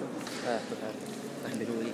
أحملوني.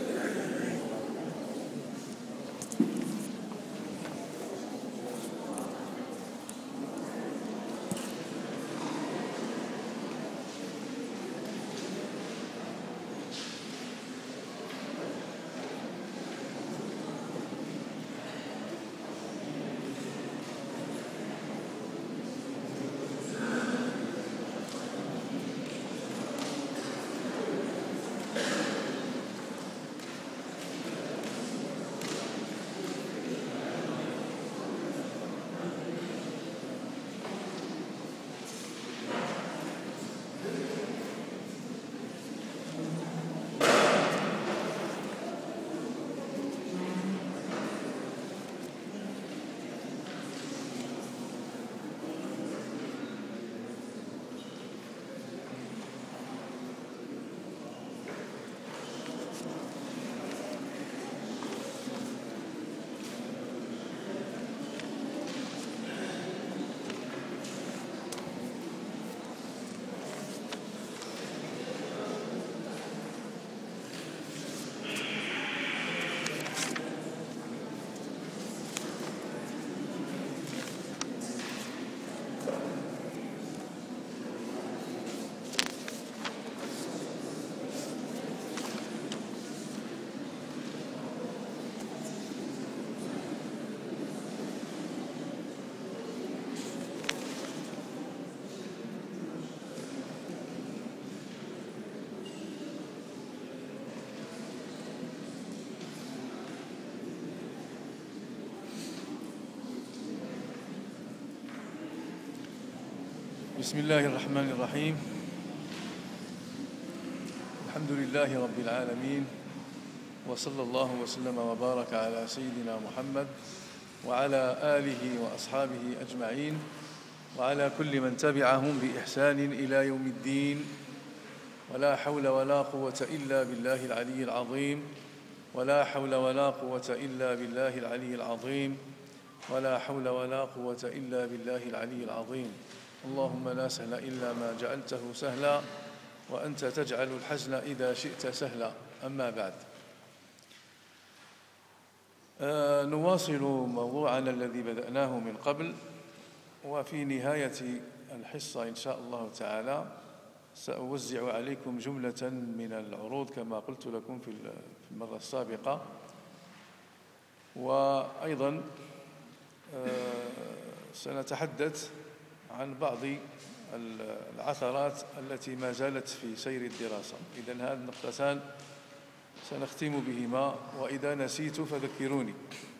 بسم الله الرحمن الرحيم. الحمد لله رب العالمين، وصلى الله وسلم وبارك على سيدنا محمد وعلى آله وأصحابه أجمعين، وعلى كل من تبعهم بإحسان إلى يوم الدين. ولا حول ولا قوة إلا بالله العلي العظيم، ولا حول ولا قوة إلا بالله العلي العظيم، ولا حول ولا قوة إلا بالله العلي العظيم. اللهم لا سهل إلا ما جعلته سهلا، وأنت تجعل الحزن إذا شئت سهلا. أما بعد، نواصل موضوعنا الذي بدأناه من قبل، وفي نهاية الحصة إن شاء الله تعالى سأوزع عليكم جملة من العروض كما قلت لكم في المرة السابقة، وأيضا سنتحدث عن بعض العثرات التي ما زالت في سير الدراسة. إذن هذه النقطتان سنختم بهما، وإذا نسيت فذكروني.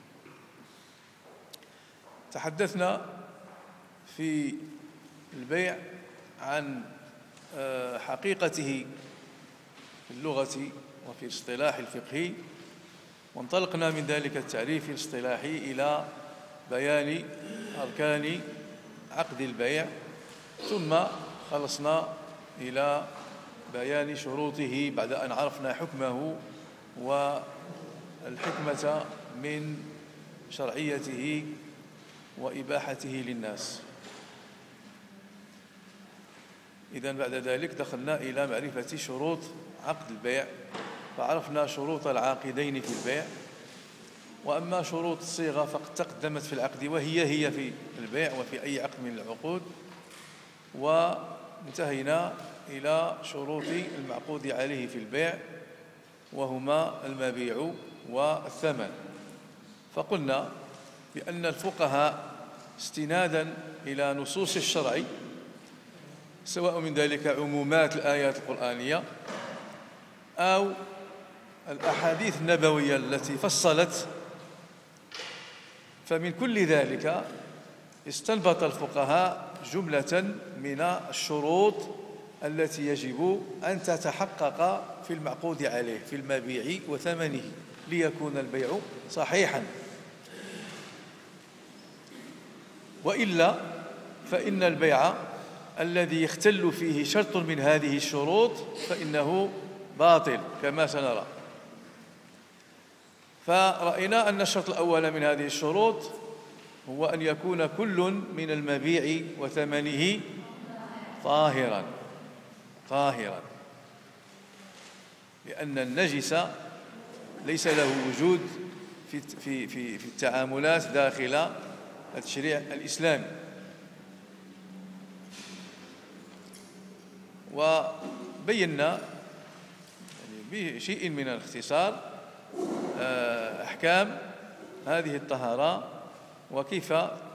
تحدثنا في البيع عن حقيقته في اللغة وفي الاصطلاح الفقهي، وانطلقنا من ذلك التعريف الاصطلاحي إلى بيان أركان عقد البيع، ثم خلصنا إلى بيان شروطه بعد أن عرفنا حكمه والحكمة من شرعيته وإباحته للناس. إذن بعد ذلك دخلنا إلى معرفة شروط عقد البيع، فعرفنا شروط العاقدين في البيع، وأما شروط الصيغة فقد تقدمت في العقد وهي في البيع وفي أي عقد من العقود. وانتهينا إلى شروط المعقود عليه في البيع، وهما المبيع والثمن. فقلنا بأن الفقهاء استنادا إلى نصوص الشرع، سواء من ذلك عمومات الآيات القرآنية أو الأحاديث النبوية التي فصلت، فمن كل ذلك استنبط الفقهاء جملة من الشروط التي يجب أن تتحقق في المعقود عليه في المبيع وثمنه ليكون البيع صحيحا، وإلا فإن البيع الذي يختل فيه شرط من هذه الشروط فإنه باطل كما سنرى. فرأينا أن الشرط الأول من هذه الشروط هو أن يكون كل من المبيع وثمنه طاهرا. لأن النجس ليس له وجود في التعاملات داخل التشريع الإسلامي. وبينا بشيء من الاختصار أحكام هذه الطهارة وكيف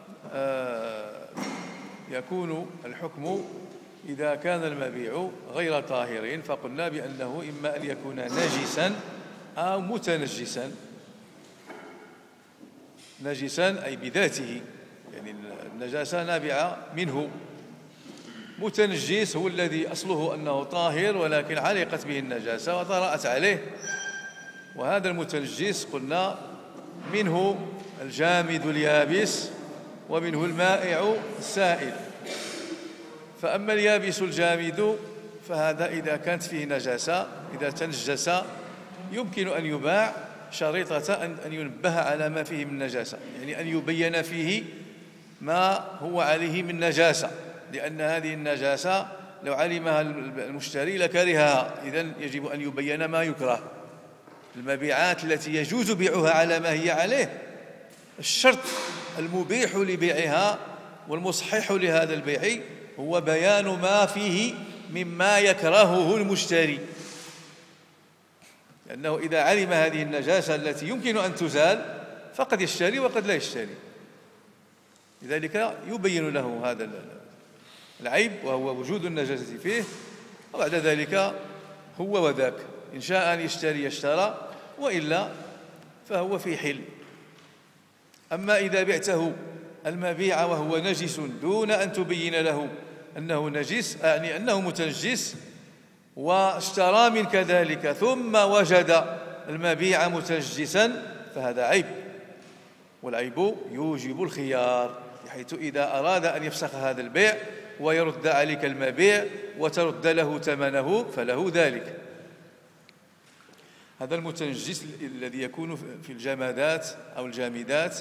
يكون الحكم إذا كان المبيع غير طاهر. فقلنا بأنه إما أن يكون نجسا أو متنجسا. نجسا أي بذاته، يعني النجاسة نابعة منه. متنجس هو الذي أصله أنه طاهر ولكن علقت به النجاسة وطرأت عليه، وهذا المتنجس قلنا منه الجامد اليابس ومنه المائع السائل. فأما اليابس الجامد فهذا إذا كانت فيه نجاسة، إذا تنجس يمكن أن يباع شريطة أن ينبه على ما فيه من نجاسة، يعني أن يبين فيه ما هو عليه من نجاسة، لأن هذه النجاسة لو علمها المشتري لكرهها. إذن يجب أن يبين ما يكره. المبيعات التي يجوز بيعها على ما هي عليه، الشرط المبيح لبيعها والمصحح لهذا البيع هو بيان ما فيه مما يكرهه المشتري، لأنه إذا علم هذه النجاسة التي يمكن أن تزال فقد يشتري وقد لا يشتري. لذلك يبين له هذا العيب وهو وجود النجاسة فيه، وبعد ذلك هو وذاك، إن شاء أن يشتري اشترى وإلا فهو في حل. أما إذا بعته المبيع وهو نجس دون أن تبين له أنه نجس، يعني أنه متنجس، واشترى منك ذلك ثم وجد المبيع متنجسا فهذا عيب، والعيب يوجب الخيار، بحيث إذا أراد أن يفسخ هذا البيع ويرد عليك المبيع وترد له ثمنه فله ذلك. هذا المتنجس الذي يكون في الجمادات أو الجامدات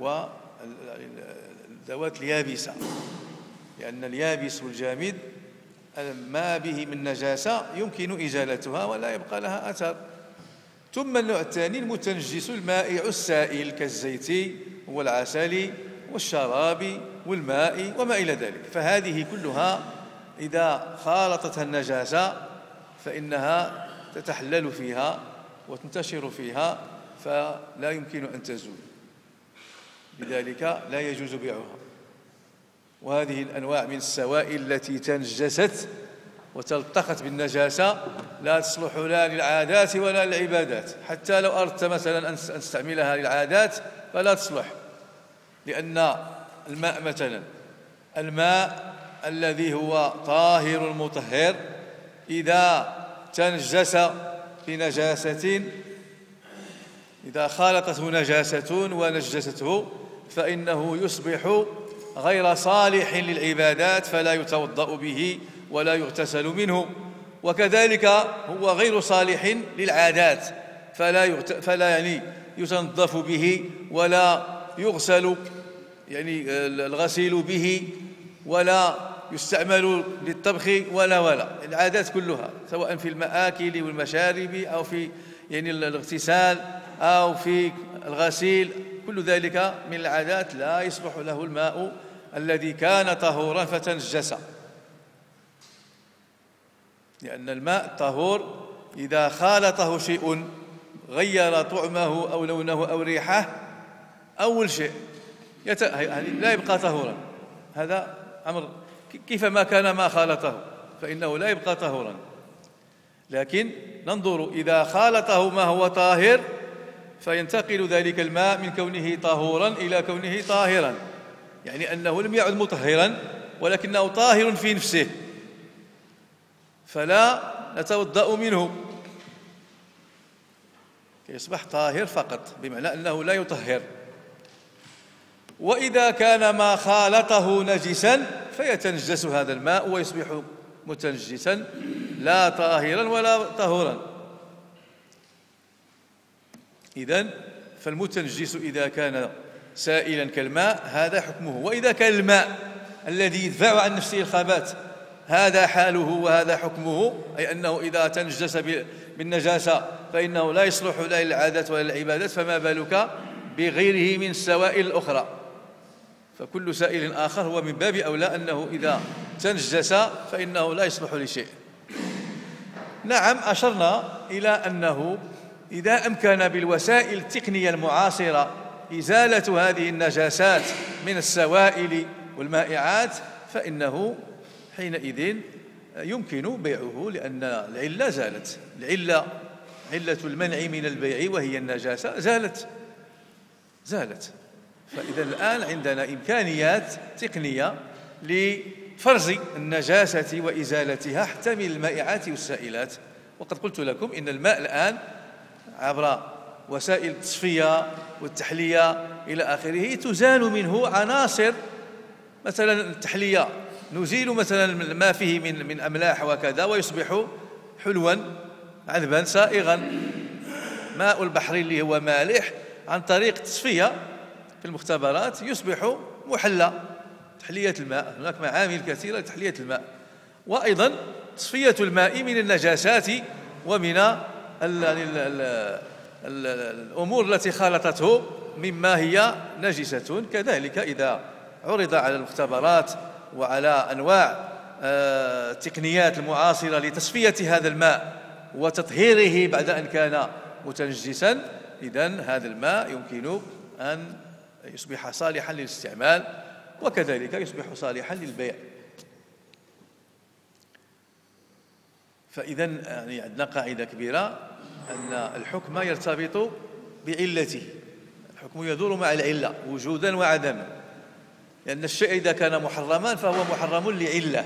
والذوات اليابسة، لأن اليابس والجامد ما به من نجاسة يمكن إزالتها ولا يبقى لها أثر. ثم النوع الثاني المتنجس المائع السائل كالزيت والعسل والشراب والماء وما إلى ذلك، فهذه كلها إذا خالطتها النجاسة فإنها تتحلل فيها وتنتشر فيها فلا يمكن أن تزول، لذلك لا يجوز بيعها. وهذه الأنواع من السوائل التي تنجست وتلتقت بالنجاسة لا تصلح لا للعادات ولا للعبادات، حتى لو أردت مثلا أن تستعملها للعادات فلا تصلح، لأن الماء مثلا، الماء الذي هو طاهر مطهر إذا تنجس بنجاسة، إذا خالطته نجاسة ونجسته فإنه يصبح غير صالح للعبادات فلا يتوضأ به ولا يغتسل منه، وكذلك هو غير صالح للعادات فلا يعني يتنظف به ولا يغسل يعني الغسيل به ولا يستعمل للطبخ ولا العادات كلها، سواء في المآكل والمشارب أو في يعني الاغتسال أو في الغسيل، كل ذلك من العادات لا يصلح له الماء الذي كان طهورا فتنجس، لأن الماء طهور إذا خالطه شيء غير طعمه أو لونه أو ريحه أول شيء لا يبقى طهورا، هذا أمر كيفما كان ما خالطه فإنه لا يبقى طهورا. لكن ننظر إذا خالطه ما هو طاهر فينتقل ذلك الماء من كونه طهورا إلى كونه طاهرا، يعني أنه لم يعد مطهرا ولكنه طاهر في نفسه فلا نتوضأ منه، يصبح طاهر فقط بمعنى أنه لا يطهر. وإذا كان ما خالطه نجسا فيتنجس هذا الماء ويصبح متنجسا لا طاهرا ولا طهورا. إذن فالمتنجس إذا كان سائلا كالماء هذا حكمه. وإذا كان الماء الذي يدفع عن نفسه الخبث هذا حاله وهذا حكمه، أي أنه إذا تنجس بالنجاسة فإنه لا يصلح لا للعادات ولا للعبادات، فما بالك بغيره من السوائل الأخرى؟ فكل سائل آخر هو من باب أولى أنه إذا تنجس فإنه لا يصلح لشيء. نعم، أشرنا إلى أنه إذا أمكن بالوسائل التقنية المعاصرة إزالة هذه النجاسات من السوائل والمائعات فإنه حينئذ يمكن بيعه، لأن العلة زالت. علة المنع من البيع وهي النجاسة زالت. فإذا الآن عندنا إمكانيات تقنية لفرز النجاسة وإزالتها حتى من المائعات والسائلات. وقد قلت لكم إن الماء الآن عبر وسائل التصفية والتحلية إلى آخره تزال منه عناصر، مثلا التحلية نزيل مثلا ما فيه من أملاح وكذا ويصبح حلوا عذبا سائغا. ماء البحر اللي هو مالح عن طريق التصفية في المختبرات يصبح محلى، تحلية الماء. هناك معامل كثيرة لتحلية الماء، وأيضا تصفية الماء من النجاسات ومن الأمور التي خالطته مما هي نجسة. كذلك إذا عرض على المختبرات وعلى أنواع التقنيات المعاصرة لتصفية هذا الماء وتطهيره بعد أن كان متنجسا، إذن هذا الماء يمكن أن يصبح صالحا للاستعمال، وكذلك يصبح صالحا للبيع. فإذا يعني عندنا قاعدة كبيرة أن الحكم يرتبط بعلته، الحكم يدور مع العلة وجودا وعدما، لأن الشيء إذا كان محرما فهو محرم لعلة.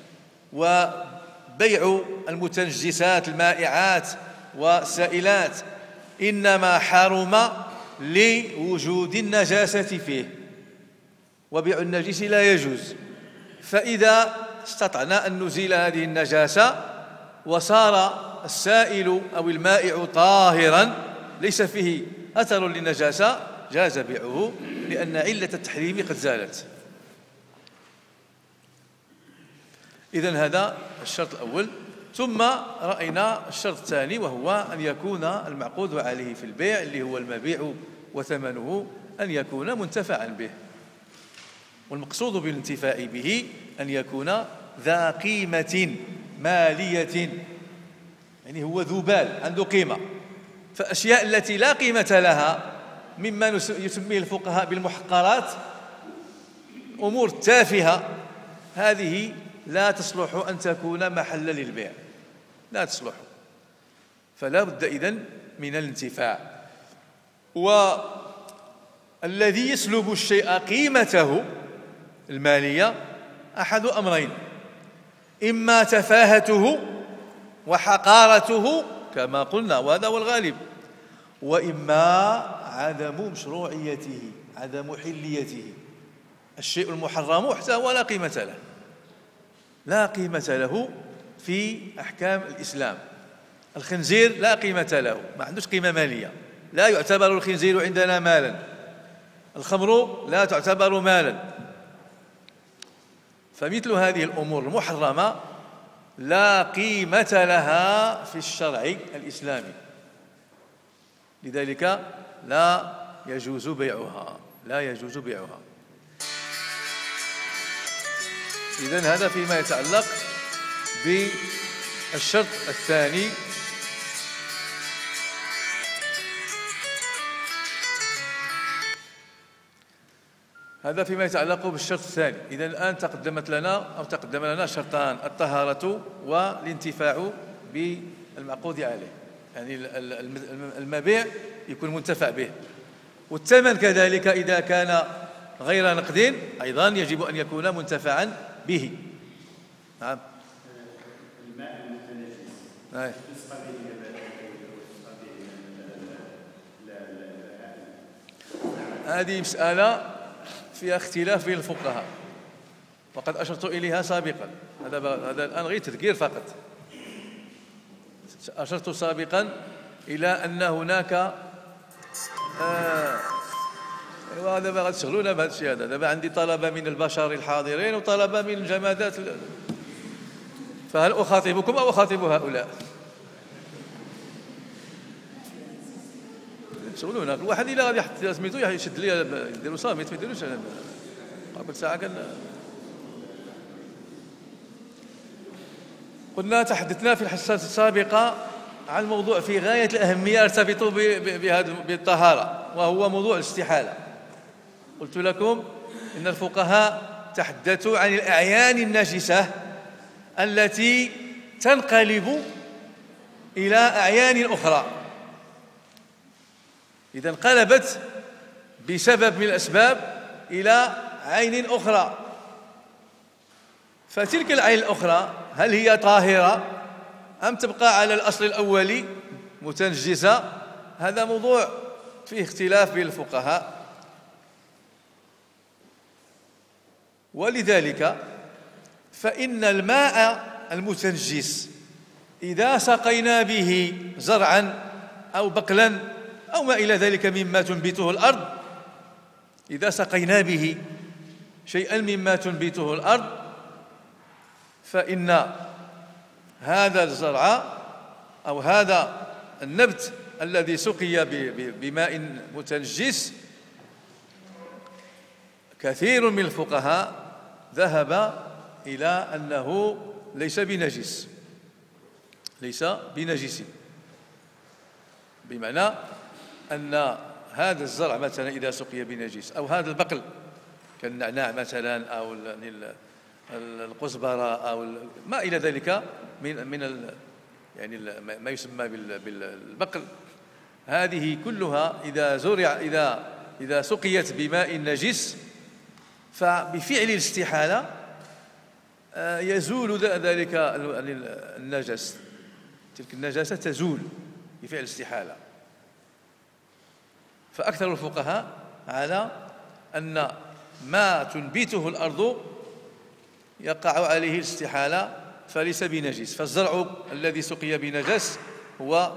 وبيع المتنجسات المائعات والسائلات إنما حرم لوجود النجاسة فيه، وبيع النجس لا يجوز. فإذا استطعنا أن نزيل هذه النجاسة وصار السائل أو المائع طاهرا ليس فيه أثر للنجاسة جاز بيعه، لأن علة التحريم قد زالت. إذن هذا الشرط الأول. ثم رأينا الشرط الثاني، وهو أن يكون المعقود عليه في البيع اللي هو المبيع وثمنه أن يكون منتفعا به. والمقصود بالانتفاع به أن يكون ذا قيمة مالية، يعني هو ذو بال عنده قيمة. فأشياء التي لا قيمة لها مما يسميه الفقهاء بالمحقرات، أمور تافهة، هذه لا تصلح أن تكون محلا للبيع، لا تصلح. فلا بد إذن من الانتفاع. والذي يسلب الشيء قيمته المالية أحد أمرين: إما تفاهته وحقارته كما قلنا وهذا هو الغالب، وإما عدم مشروعيته، عدم حليته. الشيء المحرم حتى هو لا قيمة له، لا قيمة له في أحكام الإسلام. الخنزير لا قيمة له، ما عندوش قيمة مالية، لا يعتبر الخنزير عندنا مالا. الخمر لا تعتبر مالا. فمثل هذه الأمور المحرمة لا قيمة لها في الشرع الإسلامي، لذلك لا يجوز بيعها، لا يجوز بيعها. إذن هذا فيما يتعلق بالشرط الثاني. هذا فيما يتعلق بالشرط الثاني. إذن الآن تقدم لنا شرطان: الطهارة والانتفاع بالمعقود عليه، يعني المبيع يكون منتفع به، والثمن كذلك إذا كان غير نقد أيضا يجب أن يكون منتفعا به. نعم. الماء المتنجس هذه مسألة فيها اختلاف بين الفقهاء، وقد أشرت إليها سابقا. هذا الآن غير تذكير فقط. أشرت سابقا إلى أن هناك دابا غتشغلونا بهذا الشيء هذا. دابا عندي طلبة من البشر الحاضرين وطلبة من الجمادات فهل أخاطبكم أو أخاطب هؤلاء؟ شغلونا كل واحد إلا غادي يحط سميتو يشد لي يديروا صامت ما يديروش قبل ساعة قلنا تحدثنا في الحصة السابقة عن موضوع في غاية الأهمية يرتبط بالطهارة، وهو موضوع الاستحالة. قلت لكم إن الفقهاء تحدثوا عن الأعيان النجسة التي تنقلب إلى أعيان أخرى إذا انقلبت بسبب من الأسباب إلى عين أخرى، فتلك العين الأخرى هل هي طاهرة أم تبقى على الأصل الأولي متنجسة؟ هذا موضوع فيه اختلاف بين الفقهاء. ولذلك فإن الماء المتنجس إذا سقينا به زرعا أو بقلا أو ما إلى ذلك مما تنبته الأرض، إذا سقينا به شيئا مما تنبته الأرض، فإن هذا الزرع أو هذا النبت الذي سقي بماء متنجس كثير من الفقهاء ذهب إلى أنه ليس بنجس، ليس بنجس، بمعنى أن هذا الزرع مثلا إذا سقي بنجس، أو هذا البقل كالنعناع مثلا أو القزبرة أو ما إلى ذلك من يعني ما يسمى بالبقل، هذه كلها إذا سقيت بماء نجس فبفعل الاستحالة يزول ذلك النجس، تلك النجاسة تزول بفعل الاستحالة. فأكثر الفقهاء على أن ما تنبته الأرض يقع عليه الاستحالة فليس بنجس، فالزرع الذي سقي بنجس هو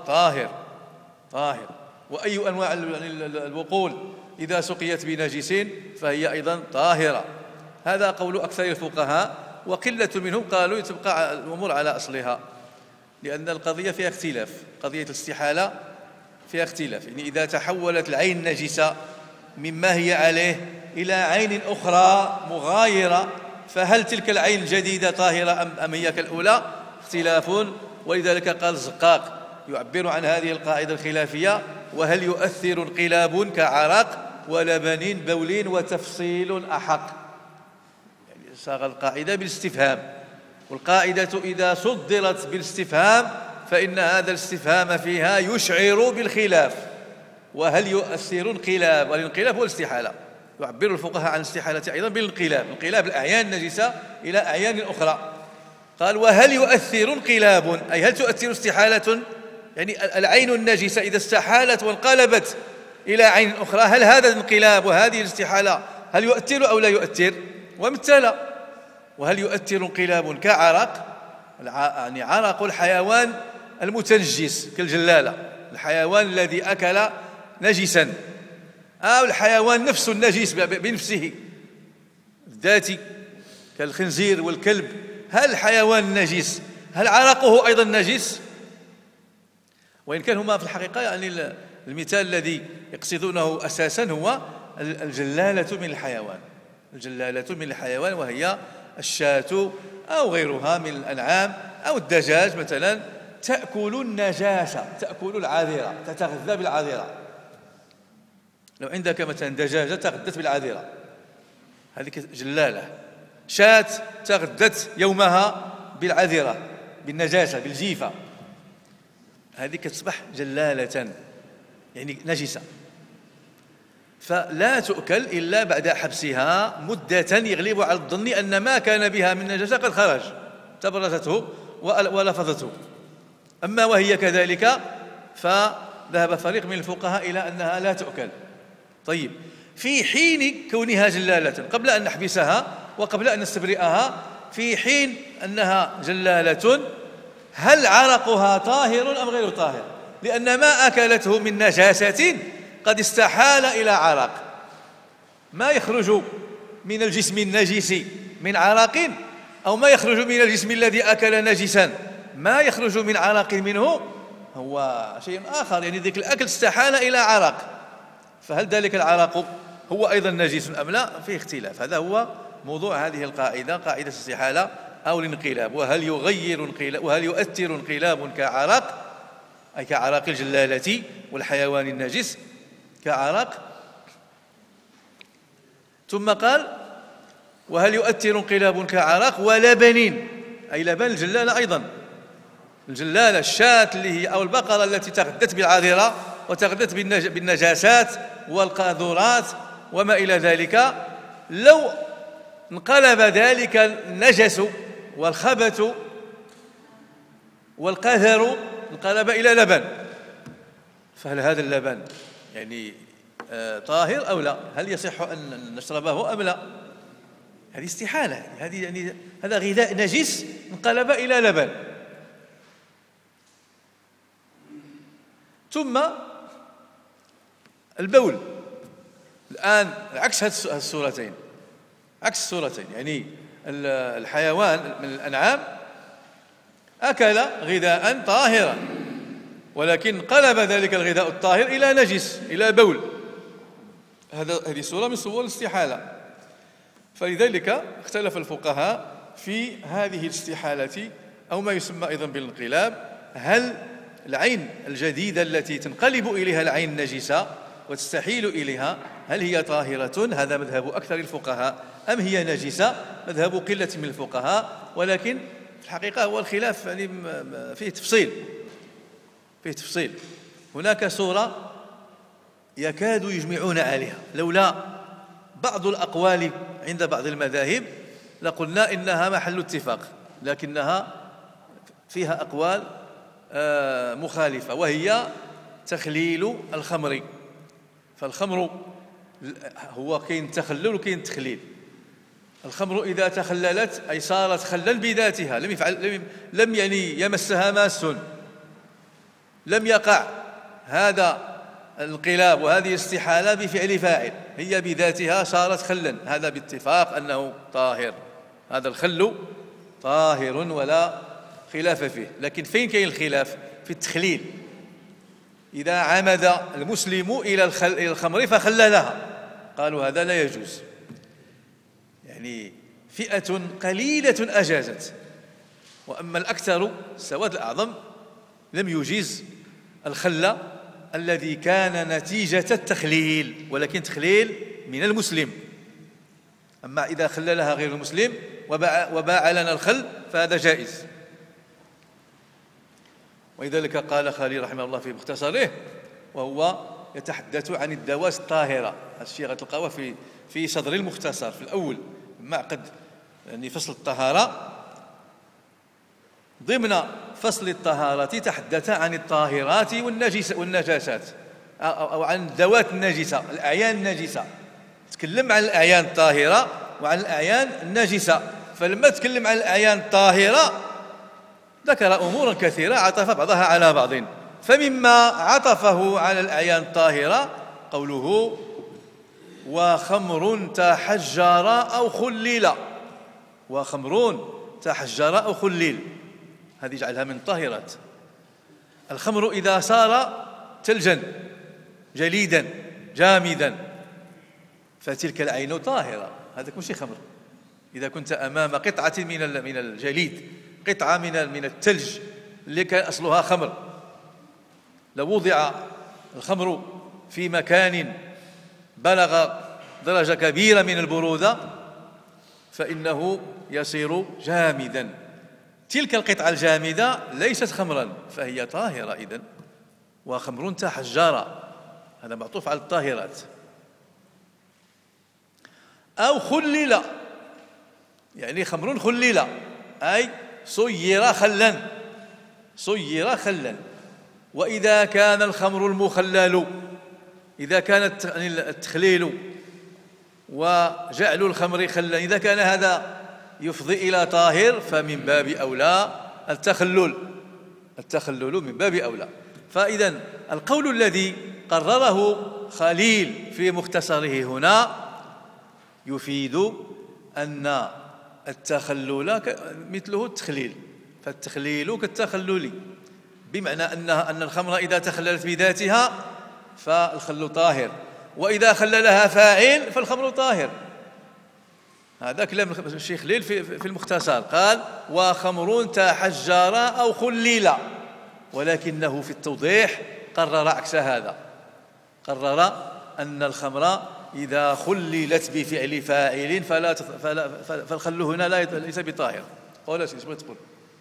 طاهر، وأي أنواع البقول إذا سقيت بنجس فهي أيضا طاهرة. هذا قول أكثر الفقهاء، وقلة منهم قالوا تبقى الأمور على أصلها، لأن القضية فيها اختلاف، قضية الاستحالة فيها اختلاف. يعني إذا تحولت العين نجسة مما هي عليه إلى عين أخرى مغايرة، فهل تلك العين الجديدة طاهرة أم هي كالأولى؟ اختلاف. ولذلك قال الزقاق يعبر عن هذه القاعدة الخلافية: وهل يؤثر انقلاب كعرق ولبن بول وتفصيل أحق؟ يعني صاغ القاعدة بالاستفهام، والقاعدة إذا صدرت بالاستفهام فإن هذا الاستفهام فيها يشعر بالخلاف. وهل يؤثر انقلاب؟ والانقلاب هو الاستحالة، يعبر الفقهاء عن الاستحالة أيضا بالانقلاب، انقلاب الأعيان النجسة إلى أعيان أخرى. قال: وهل يؤثر انقلاب، أي هل تؤثر استحالة، يعني العين النجسة إذا استحالت وانقلبت إلى عين أخرى، هل هذا الانقلاب وهذه الاستحالة هل يؤثر أو لا يؤثر؟ ومثل: وهل يؤثر انقلاب كعرق، يعني عرق الحيوان المتنجس كالجلالة، الحيوان الذي أكل نجسا، أو الحيوان نفسه النجس بنفسه الذاتي كالخنزير والكلب، هل الحيوان النجس هل عرقه أيضا نجس؟ وإن كان هما في الحقيقة يعني المثال الذي يقصدونه أساسا هو الجلالة من الحيوان، الجلالة من الحيوان، وهي الشاة أو غيرها من الأنعام أو الدجاج مثلا، تأكل النجاسة، تأكل العذرة، تتغذى بالعذرة. لو عندك مثلا دجاجة تغذت بالعذرة، هذه جلالة. شاة تغذت يومها بالعذرة، بالنجاسة، بالجيفة، هذه تصبح جلالة يعني نجسة، فلا تؤكل إلا بعد حبسها مدة يغلب على الظن أن ما كان بها من نجاسة قد خرج، تبرزته ولفظته. أما وهي كذلك فذهب فريق من الفقهاء إلى أنها لا تؤكل. طيب، في حين كونها جلالة، قبل أن نحبسها وقبل أن نستبرئها، في حين أنها جلالة، هل عرقها طاهر أم غير طاهر؟ لأن ما أكلته من نجاسة قد استحال إلى عرق، ما يخرج من الجسم النجس من عرق أو ما يخرج من الجسم الذي أكل نجسا، ما يخرج من عرق منه هو شيء آخر، يعني ذلك الأكل استحال إلى عرق، فهل ذلك العرق هو أيضا نجس أم لا؟ فيه اختلاف. هذا هو موضوع هذه القاعدة، قاعدة الاستحالة أو الانقلاب. وهل يؤثر انقلاب كعرق، أي كعرق الجلالة والحيوان النجس كعرق؟ ثم قال وهل يؤثر انقلاب كعرق ولبن، أي لبن الجلالة أيضا، الجلالة الشاة اللي هي أو البقرة التي تغذت بالعذرة وتغذت بالنجاسات والقاذورات وما إلى ذلك، لو انقلب ذلك النجس والخبث والقذر انقلب إلى لبن، فهل هذا اللبن يعني طاهر أو لا؟ هل يصح أن نشربه أم لا؟ هذه استحالة، هذه يعني هذا غذاء نجس انقلب إلى لبن. ثم البول الآن عكس هذه الصورتين، عكس الصورتين، يعني الحيوان من الأنعام أكل غذاء طاهرا ولكن قلب ذلك الغذاء الطاهر إلى نجس، إلى بول، هذه صورة من صور الاستحالة. فلذلك اختلف الفقهاء في هذه الاستحالة أو ما يسمى أيضا بالانقلاب، هل العين الجديدة التي تنقلب إليها العين النجسة وتستحيل إليها هل هي طاهرة؟ هذا مذهب أكثر الفقهاء، أم هي نجسة؟ مذهب قلة من الفقهاء. ولكن في الحقيقة هو الخلاف يعني فيه تفصيل، هناك صورة يكاد يجمعون عليها، لولا بعض الأقوال عند بعض المذاهب لقلنا إنها محل اتفاق، لكنها فيها أقوال مخالفة، وهي تخليل الخمر. فالخمر هو كاين تخلل وكاين تخليل. الخمر إذا تخللت أي صارت خلا بذاتها، لم يعني يمسها ماس، لم يقع هذا الانقلاب وهذه الاستحالة بفعل فاعل، هي بذاتها صارت خلا، هذا باتفاق أنه طاهر، هذا الخل طاهر ولا خلاف فيه. لكن فين كاين الخلاف؟ في التخليل. إذا عمد المسلم إلى الخمر فخللها قالوا هذا لا يجوز، يعني فئة قليلة أجازت، وأما الأكثر السواد الأعظم لم يجيز الخل الذي كان نتيجة التخليل، ولكن تخليل من المسلم. أما إذا خللها غير المسلم وباع لنا الخل فهذا جائز. ولذلك قال خليل رحمه الله في مختصره وهو يتحدث عن الدواس الطاهرة، الشيء غتلقاوه في صدر المختصر في الأول معقد يعني فصل الطهارة. ضمن فصل الطهارة تحدث عن الطاهرات والنجاسات أو عن الذوات النجسة، الأعيان النجسة، تكلم عن الأعيان الطاهرة وعن الأعيان النجسة. فلما تكلم عن الأعيان الطاهرة ذكر أمورا كثيرة عطف بعضها على بعض، فمما عطفه على الأعيان الطاهرة قوله وخمر تحجر أو خلل، وخمر تحجر أو خلل، هذه يجعلها من الطاهرات. الخمر إذا صار ثلجا جليدا جامدا فتلك العين طاهرة، هذا ماشي خمر. إذا كنت أمام قطعة من الجليد، قطعة من الثلج اللي كان أصلها خمر، لو وضع الخمر في مكان بلغ درجة كبيرة من البرودة فإنه يصير جامدا. تلك القطعة الجامدة ليست خمرا فهي طاهرة إذن. وخمر تحجر هذا معطوف على الطاهرات. أو خلل، يعني خمر خلل أي صير خلا. وإذا كان الخمر المخلل، إذا كان التخليل وجعل الخمر خلا إذا كان هذا يفضي إلى طاهر فمن باب أولى التخلل من باب أولى. فإذا القول الذي قرره خليل في مختصره هنا يفيد أن التخلل مثله التخليل، فالتخليل كالتخلل، بمعنى أن الخمر إذا تخللت بذاتها فالخل طاهر، وإذا خللها فاعل فالخمر طاهر. هذا كلام الشيخ خليل في المختصر، قال: وخمر تحجر أو خلل، ولكنه في التوضيح قرر عكس هذا، قرر أن الخمر إذا خللت بفعل فاعل فالخل هنا ليس بطاهر. قول ايش بغيت تقول؟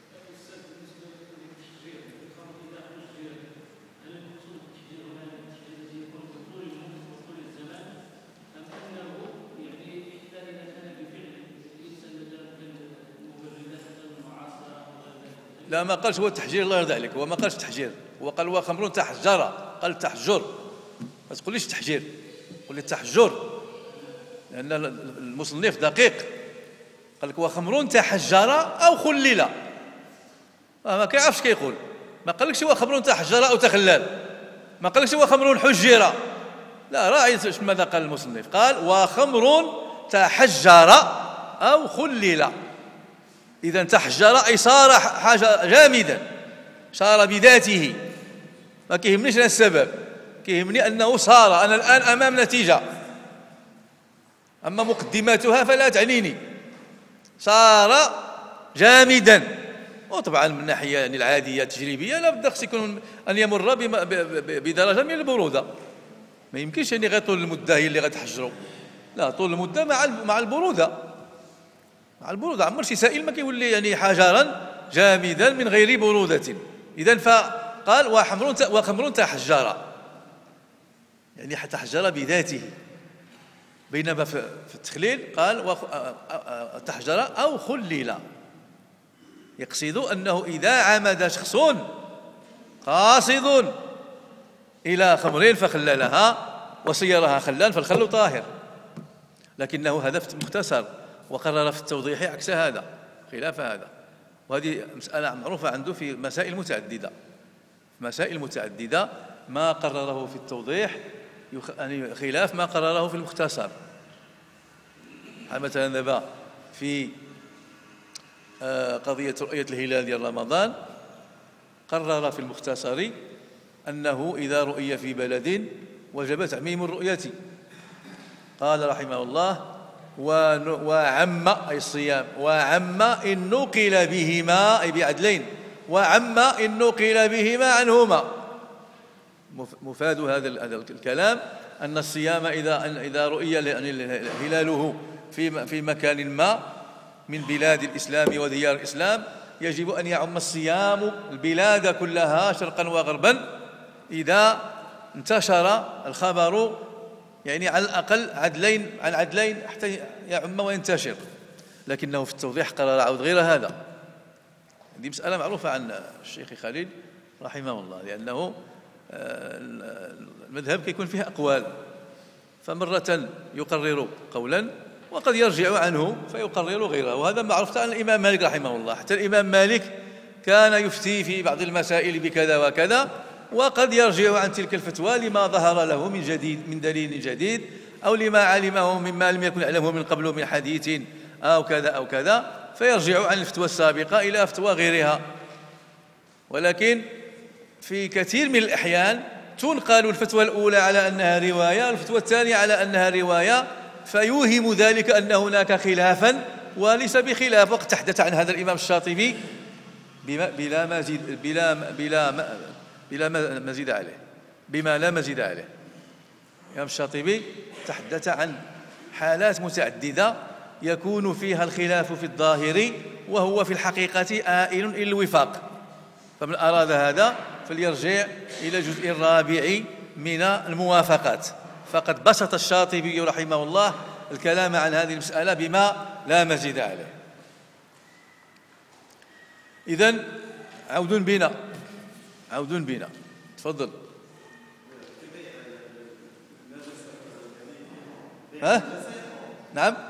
لا، ما قالش هو التحجير، الله يرضى عليك، هو ما قالش تحجير، هو قال وخمر تحجر، قال تحجر، ما تقوليش تحجير، قول لي تحجر، لأن المصنف دقيق، قال لك وخمر تحجر أو خلل، ما كيعرفش كيقول، ما قالكش هو خمر تحجر أو تخلل، ما قالكش هو خمر حجر، لا، راعي ماذا قال المصنف، قال وخمر تحجر أو خلل. إذا تحجر أي صار حاجة جامدا، صار بذاته، ما كيهمنيش أنا السبب، كيهمني أنه صار، أنا الآن أمام نتيجة، أما مقدماتها فلا تعنيني، صار جامدا. وطبعا من الناحية يعني العادية التجريبية لا بد خص يكون أن يمر بدرجة من البرودة، ما يمكنش يعني غير طول المدة هي اللي غتحجروا، لا، طول المدة مع البرودة، مع البرودة. عمر شي سائل ما كيولي يعني حجرا جامدا من غير برودة. إذن فقال وخمر تحجر، يعني تحجر بذاته، بينما في التخليل قال تحجر أو خلل، يقصد أنه إذا عمد شخص قاصد إلى خمر فخللها وصيرها خلا فالخل طاهر، لكنه هذا في المختصر، وقرر في التوضيح عكس هذا، خلاف هذا. وهذه مسألة معروفة عنده في مسائل متعددة، مسائل متعددة ما قرره في التوضيح يعني خلاف ما قرره في المختصر. مثلا دابا في قضية رؤية الهلال ديال رمضان، قرر في المختصر أنه إذا رؤي في بلد وجب تعميم الرؤية، قال رحمه الله وعم أي الصيام، وعم إن نقل بهما أي بعدلين، وعم إن نقل بهما عنهما. مفاد هذا الكلام أن الصيام إذا رؤي هلاله في مكان ما من بلاد الإسلام وديار الإسلام يجب أن يعم الصيام البلاد كلها شرقا وغربا إذا انتشر الخبر، يعني على الأقل عدلين حتى يعم وينتشر. لكنه في التوضيح قرر عود غير هذا. هذه مسألة معروفة عن الشيخ خليل رحمه الله، لأنه المذهب كيكون فيه أقوال، فمرة يقرر قولا وقد يرجع عنه فيقرر غيره، وهذا معروف عن الإمام مالك رحمه الله. حتى الإمام مالك كان يفتي في بعض المسائل بكذا وكذا، وقد يرجع عن تلك الفتوى لما ظهر له من دليل جديد، أو لما علمه مما لم يكن يعلمه من قبل من حديث أو كذا أو كذا، فيرجع عن الفتوى السابقة إلى فتوى غيرها. ولكن في كثير من الأحيان تنقل الفتوى الأولى على أنها رواية والفتوى الثانية على أنها رواية، فيوهم ذلك أن هناك خلافا وليس بخلاف. وقد تحدث عن هذا الإمام الشاطبي بما لا مزيد عليه. الإمام الشاطبي تحدث عن حالات متعددة يكون فيها الخلاف في الظاهر وهو في الحقيقة آئل إلى الوفاق، فمن أراد هذا فليرجع إلى الجزء الرابع من الموافقات. فقد بسط الشاطبي رحمه الله الكلام عن هذه المسألة بما لا مزيد عليه. إذن عود بنا تفضل. نعم.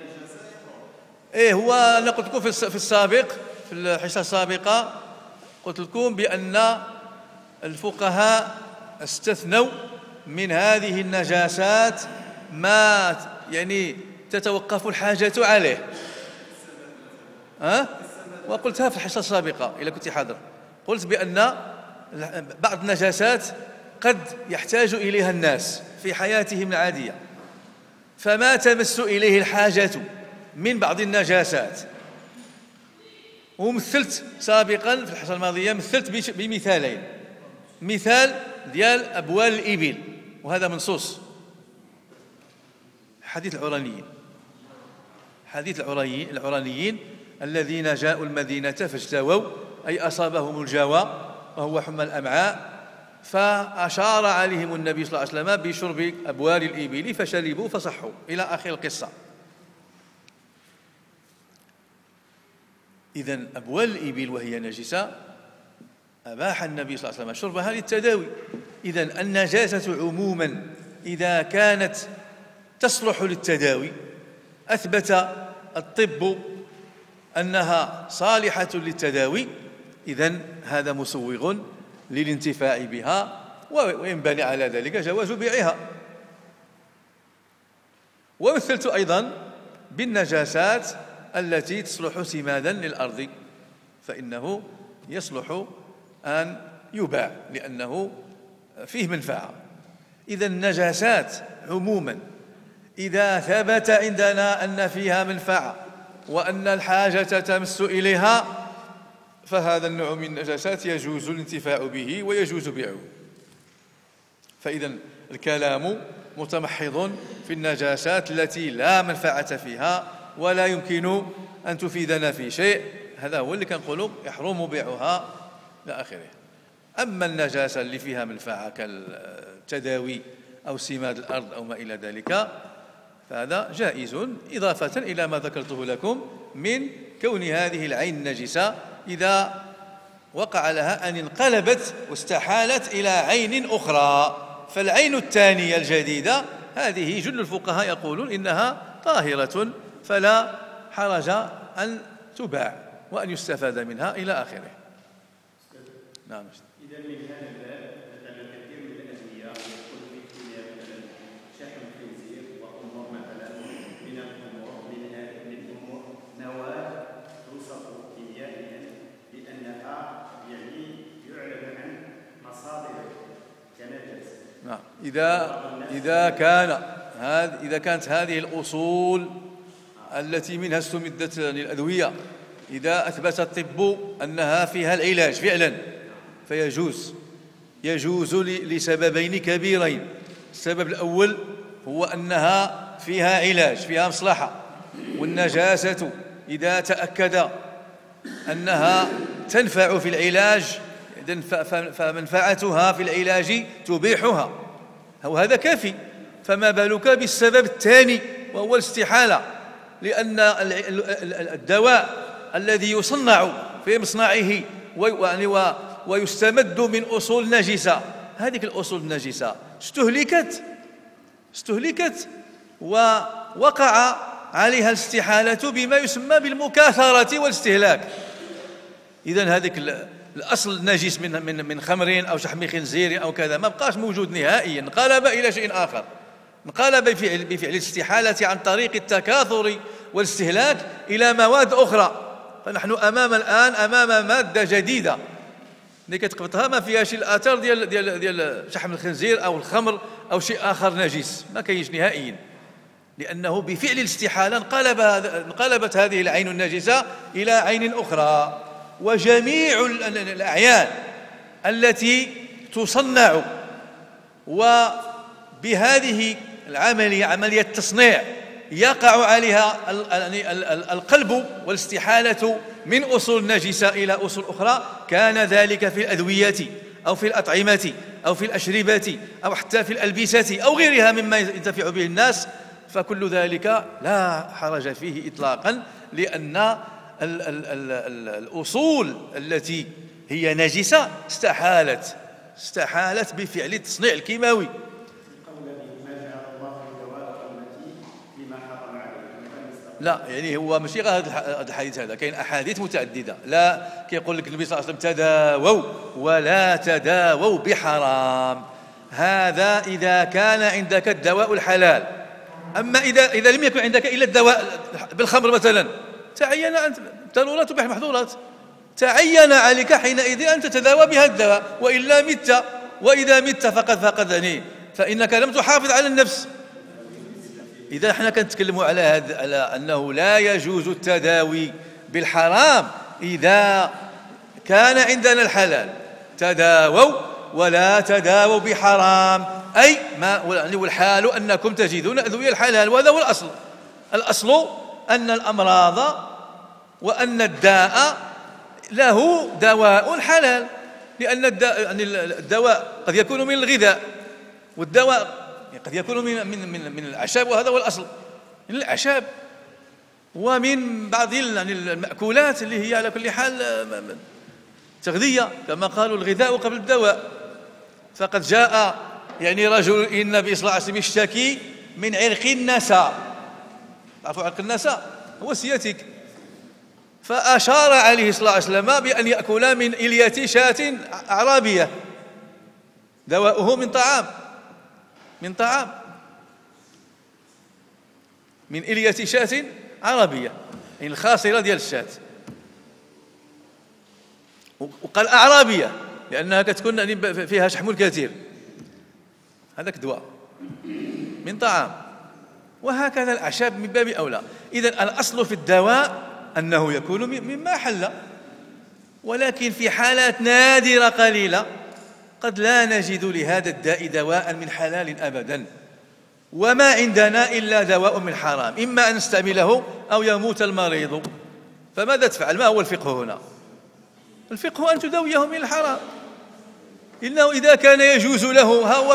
هو أنا قلت لكم في السابق، في الحصة السابقة قلت لكم بأن الفقهاء استثنوا من هذه النجاسات ما يعني تتوقف الحاجة عليه، وقلتها في الحصة السابقة إذا كنت حاضر، قلت بأن بعض النجاسات قد يحتاج إليها الناس في حياتهم العادية، فما تمس إليه الحاجة من بعض النجاسات. ومثلت سابقا في الحصة الماضية مثلت بمثالين، مثال ديال أبوال الإبل، وهذا منصوص حديث العرانيين، حديث العرانيين الذين جاءوا المدينة فاجتووا، أي أصابهم الجوى وهو حمى الأمعاء، فأشار عليهم النبي صلى الله عليه وسلم بشرب أبوال الإبل فشربوا فصحوا إلى آخر القصة. إذن أبوال الإبل وهي نجسة أباح النبي صلى الله عليه وسلم شربها للتداوي. إذن النجاسة عموما إذا كانت تصلح للتداوي أثبت الطب أنها صالحة للتداوي، إذن هذا مسوغ للانتفاع بها، وينبني على ذلك جواز بيعها. ومثلت أيضا بالنجاسات التي تصلح سمادا للأرض، فإنه يصلح أن يباع لأنه فيه منفعة. إذا النجاسات عموما إذا ثبت عندنا أن فيها منفعة وأن الحاجة تمس إليها، فهذا النوع من النجاسات يجوز الانتفاع به ويجوز بيعه. فإذا الكلام متمحض في النجاسات التي لا منفعة فيها ولا يمكن أن تفيدنا في شيء، هذا هو اللي كنقولوا يحرم بيعها إلى آخره. أما النجاسة اللي فيها منفعة كالتداوي أو سماد الأرض أو ما إلى ذلك فهذا جائز، إضافة إلى ما ذكرته لكم من كون هذه العين النجسة إذا وقع لها أن انقلبت واستحالت إلى عين أخرى، فالعين الثانية الجديدة هذه جل الفقهاء يقولون إنها طاهرة فلا حرج أن تباع وأن يستفاد منها إلى آخره. نعم. إذا من هذا الباب مثلا كثير من الأدوية يدخل في اختلاف مثلا شحم الخنزير وأمور مثلا من الأمور مواد توصف كيميائيا لأنها يعني يعلم عن مصادر كنجاسة. نعم. إذا كانت هذه الأصول التي منها استمدت للأدوية إذا أثبت الطب أنها فيها العلاج فعلا يجوز لسببين كبيرين. السبب الأول هو أنها فيها علاج، فيها مصلحة، والنجاسة إذا تأكد أنها تنفع في العلاج فمنفعتها في العلاج تبيحها، وهذا كافي. فما بالك بالسبب الثاني وهو الاستحالة، لأن الدواء الذي يصنع في مصنعه ويستمد من أصول نجسة، هذه الأصول النجسة استهلكت ووقع عليها الاستحالة بما يسمى بالمكاثرة والاستهلاك. إذن هذيك الأصل النجس من خمر أو شحم خنزير أو كذا ما بقاش موجود نهائيا، انقلب إلى شيء آخر، انقلب بفعل الاستحالة عن طريق التكاثر والاستهلاك إلى مواد أخرى. فنحن أمام مادة جديدة اللي كتقبطها ما فيهاش الآثار ديال شحم الخنزير أو الخمر أو شيء آخر نجس، ما كاينش نهائيا، لأنه بفعل الاستحالة انقلبت هذه العين النجسة إلى عين أخرى. وجميع الأعيان التي تصنع وبهذه عملية التصنيع يقع عليها القلب والاستحالة من أصول نجسة إلى أصول أخرى، كان ذلك في الأدوية أو في الأطعمة أو في الأشربة أو حتى في الألبسة أو غيرها مما ينتفع به الناس، فكل ذلك لا حرج فيه إطلاقا، لأن الأصول التي هي نجسة استحالت بفعل التصنيع الكيماوي. لا يعني هو ماشي غير هذا الحديث، هذا كاين أحاديث متعددة. لا كيقول لك النبي صلى الله عليه وسلم تداووا ولا تداووا بحرام، هذا إذا كان عندك الدواء الحلال. أما إذا لم يكن عندك إلا الدواء بالخمر مثلا تعين أن ضرورات تبيح المحظورات. تعين عليك حينئذ أن تتداوى بها الدواء، وإلا مت، وإذا مت فقد فإنك لم تحافظ على النفس. إذا احنا كنتكلموا على أنه لا يجوز التداوي بالحرام إذا كان عندنا الحلال، تداووا ولا تداووا بحرام، أي ما والحال أنكم تجدون أدوية الحلال، وهذا هو الأصل أن الأمراض وأن الداء له دواء حلال، لأن الدواء قد يكون من الغذاء، والدواء قد يكون من الأعشاب، وهذا هو الأصل، من الأعشاب ومن بعض المأكولات اللي هي على كل حال تغذية، كما قالوا الغذاء قبل الدواء. فقد جاء رجل إلى النبي صلى الله عليه وسلم يشتكي من عرق النساء. تعرفوا عرق النساء هو السياتيك، فأشار عليه صلى الله عليه وسلم بأن يأكل من إلية شاة أعرابية، دواؤه من طعام من إلية شاة عربية، الخاصرة ديال الشاة، وقال أعرابية لأنها كتكون فيها شحم كثير، هذاك دواء من طعام. وهكذا الأعشاب من باب أولى. إذن الأصل في الدواء أنه يكون مما حل، ولكن في حالات نادرة قليلة قد لا نجد لهذا الداء دواء من حلال أبدا، وما عندنا إلا دواء من حرام، إما أن نستعمله أو يموت المريض. فماذا تفعل؟ ما هو الفقه هنا؟ الفقه أن تداويه من الحرام، إنه إذا كان يجوز له، هو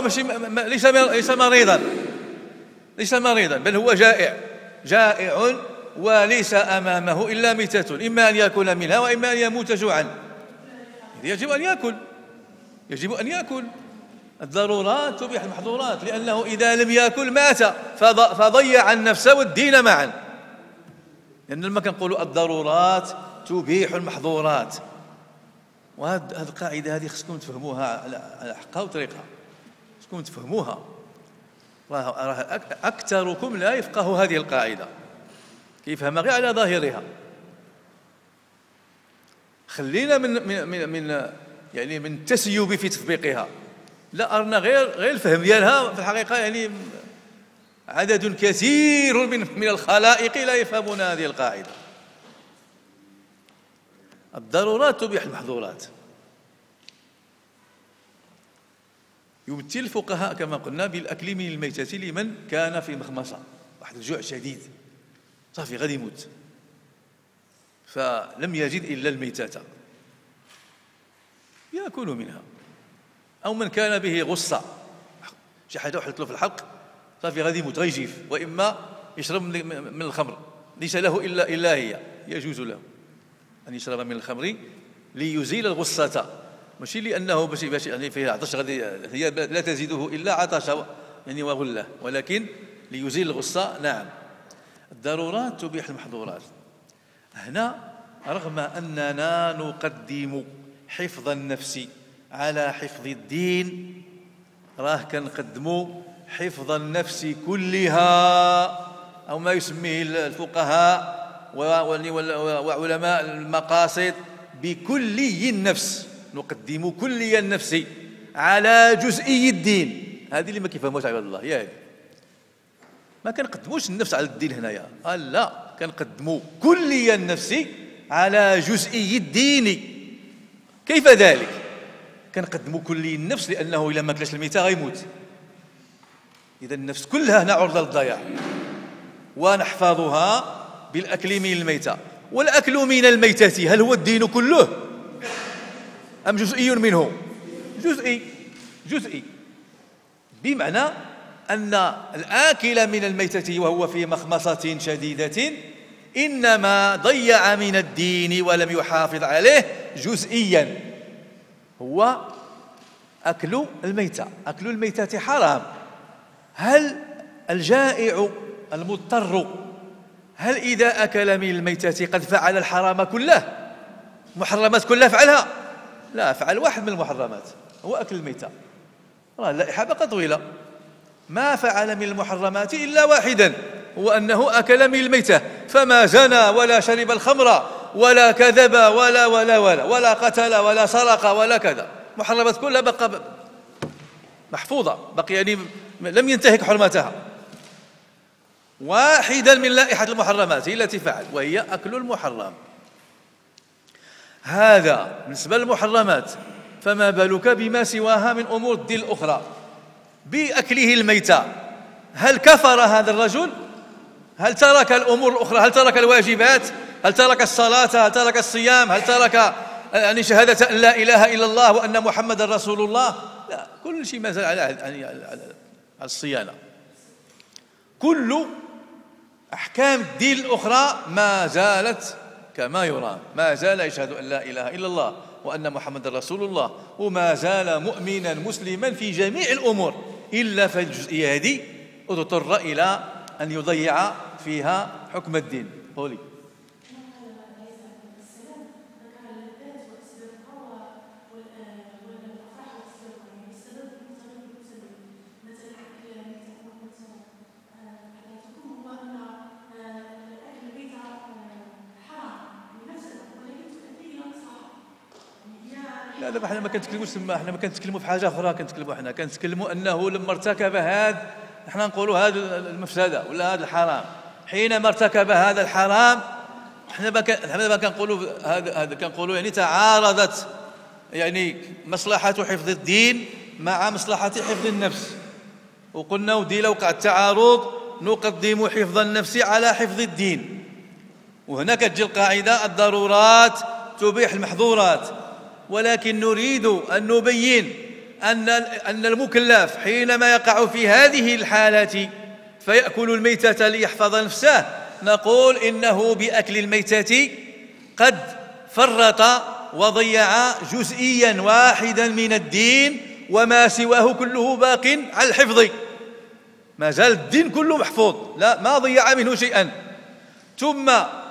ليس مريضا بل هو جائع وليس أمامه إلا ميتة، إما أن يأكل منها وإما أن يموت جوعا. يجب أن يأكل. الضرورات تبيح المحظورات، لأنه إذا لم يأكل مات، فضيع النفس والدين معا. لأن لما كنقولوا الضرورات تبيح المحظورات، وهذه القاعدة هذه خصكم تفهموها على حقها وطريقها، خصكم تفهموها. راه أكثركم لا يفقه هذه القاعدة، كيفهمها غير على ظاهرها. خلينا من التسيب في تطبيقها، لا أرنا غير الفهم ديالها. في الحقيقة عدد كثير من الخلائق لا يفهمون هذه القاعدة. الضرورات تبيح المحظورات. يمثل الفقهاء كما قلنا بالأكل من الميتة لمن كان في مخمصة، واحد الجوع شديد، صافي غادي يموت، فلم يجد إلا الميتة يأكل منها. أو من كان به غصة، شي حاجة وحدت له في الحلق، صافي غادي يموت، غيجيف، وإما يشرب من الخمر، ليس له إلا هي، يجوز له أن يشرب من الخمر ليزيل الغصة، ماشي لأنه باش فيها عطش، هي لا تزيده إلا عطش وغلة، ولكن ليزيل الغصة. نعم، الضرورات تبيح المحظورات. هنا رغم أننا نقدم حفظ النفس على حفظ الدين، راه كنقدموا حفظ النفس كلها، أو ما يسميه الفقهاء وعلماء المقاصد بكلي النفس. نقدم كلي النفس على جزئي الدين. هذه اللي ما كيفهموش عباد الله، هي هذه. ما كنقدموش النفس على الدين هنايا، لا، كنقدموا كلي النفس على جزئي الدين. كيف ذلك؟ كنقدموا كلي النفس لأنه إلا ما كلاش الميتة غيموت، إذا النفس كلها هنا عرضة للضياع، ونحفظها بالأكل من الميتة. والأكل من الميتة هل هو الدين كله أم جزئي منه؟ جزئي، بمعنى أن الآكل من الميتة وهو في مخمصة شديدة إنما ضيع من الدين ولم يحافظ عليه جزئيا. هو أكل الميتة. أكل الميتة حرام. هل الجائع المضطر هل إذا أكل من الميتة قد فعل الحرام كله؟ محرمات كلها فعلها؟ لا، فعل واحد من المحرمات، هو أكل الميتة. اللائحة بقى طويلة، ما فعل من المحرمات إلا واحدا، هو أنه أكل من الميتة، فما زنى ولا شرب الخمر ولا كذب ولا قتل ولا سرق ولا كذا، محرمات كلها بقى محفوظة، بقي يعني لم ينتهك حرمتها. واحدا من لائحة المحرمات هي التي فعل، وهي أكل المحرم. هذا بالنسبة للمحرمات، فما بالك بما سواها من أمور الدين الأخرى؟ بأكله الميتة، هل كفر هذا الرجل؟ هل ترك الأمور الأخرى؟ هل ترك الواجبات؟ هل ترك الصلاة؟ هل ترك الصيام؟ هل ترك يعني شهادة أن لا إله إلا الله وأن محمد رسول الله؟ لا، كل شيء ما زال على الصيانة. كل أحكام الدين الأخرى ما زالت كما يرام، ما زال يشهد أن لا إله إلا الله وأن محمد رسول الله، وما زال مؤمنا مسلما في جميع الأمور، إلا في الجزئية هذه اضطر إلى أن يضيع فيها حكم الدين. قولي. لا دابا حنا ما كنتكلموش تما، حنا ما كنتكلموا في حاجه اخرى، كنتكلموا انه لما ارتكب هذا، حنا نقولوا هذا المفسده ولا هذا الحرام، حينما ارتكب هذا الحرام حنا ما كنقولوا هذا كنقولوا يعني تعارضت يعني مصلحه حفظ الدين مع مصلحه حفظ النفس، وقلنا ودي لو وقع التعارض نقدم حفظ النفس على حفظ الدين. وهنا كتجي القاعده الضرورات تبيح المحظورات، ولكن نريد أن نبين أن المكلف حينما يقع في هذه الحالة فيأكل الميتة ليحفظ نفسه، نقول إنه بأكل الميتة قد فرط وضيع جزئيا واحدا من الدين، وما سواه كله باق على الحفظ، ما زال الدين كله محفوظ، لا ما ضيع منه شيئا. ثم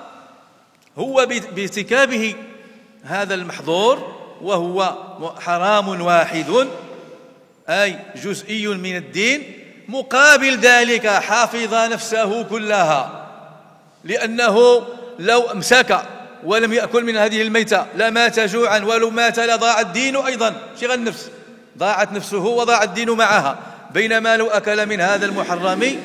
هو بارتكابه هذا المحظور وهو حرام واحد أي جزئي من الدين، مقابل ذلك حافظ نفسه كلها، لأنه لو أمسك ولم يأكل من هذه الميتة لمات جوعا، ولو مات لضاع الدين أيضا، شغل النفس ضاعت نفسه وضاع الدين معها، بينما لو أكل من هذا المحرم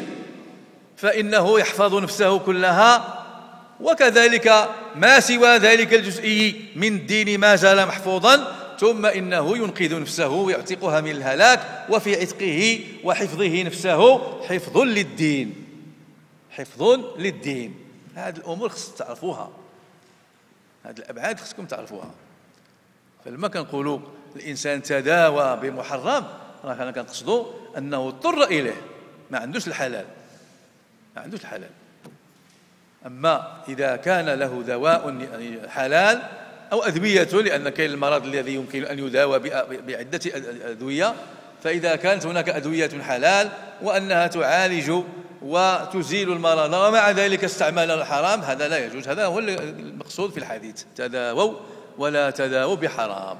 فإنه يحفظ نفسه كلها. وكذلك ما سوى ذلك الجزئي من الدين ما زال محفوظا، ثم إنه ينقذ نفسه ويعتقها من الهلاك، وفي عتقه وحفظه نفسه حفظ للدين، حفظ للدين. هذه الأمور خص تعرفوها، هذه الأبعاد خصكم تعرفوها. فلما كنقولوا الإنسان تداوى بمحرم رانا كنقصدوا أنه اضطر إليه، ما عندوش الحلال، ما عندوش الحلال. أما إذا كان له دواء يعني حلال أو أدوية، لأن كاين المرض الذي يمكن أن يداوى بعدة أدوية، فإذا كانت هناك أدوية حلال وأنها تعالج وتزيل المرض ومع ذلك استعمال الحرام، هذا لا يجوز. هذا هو المقصود في الحديث، تداووا ولا تداووا بحرام.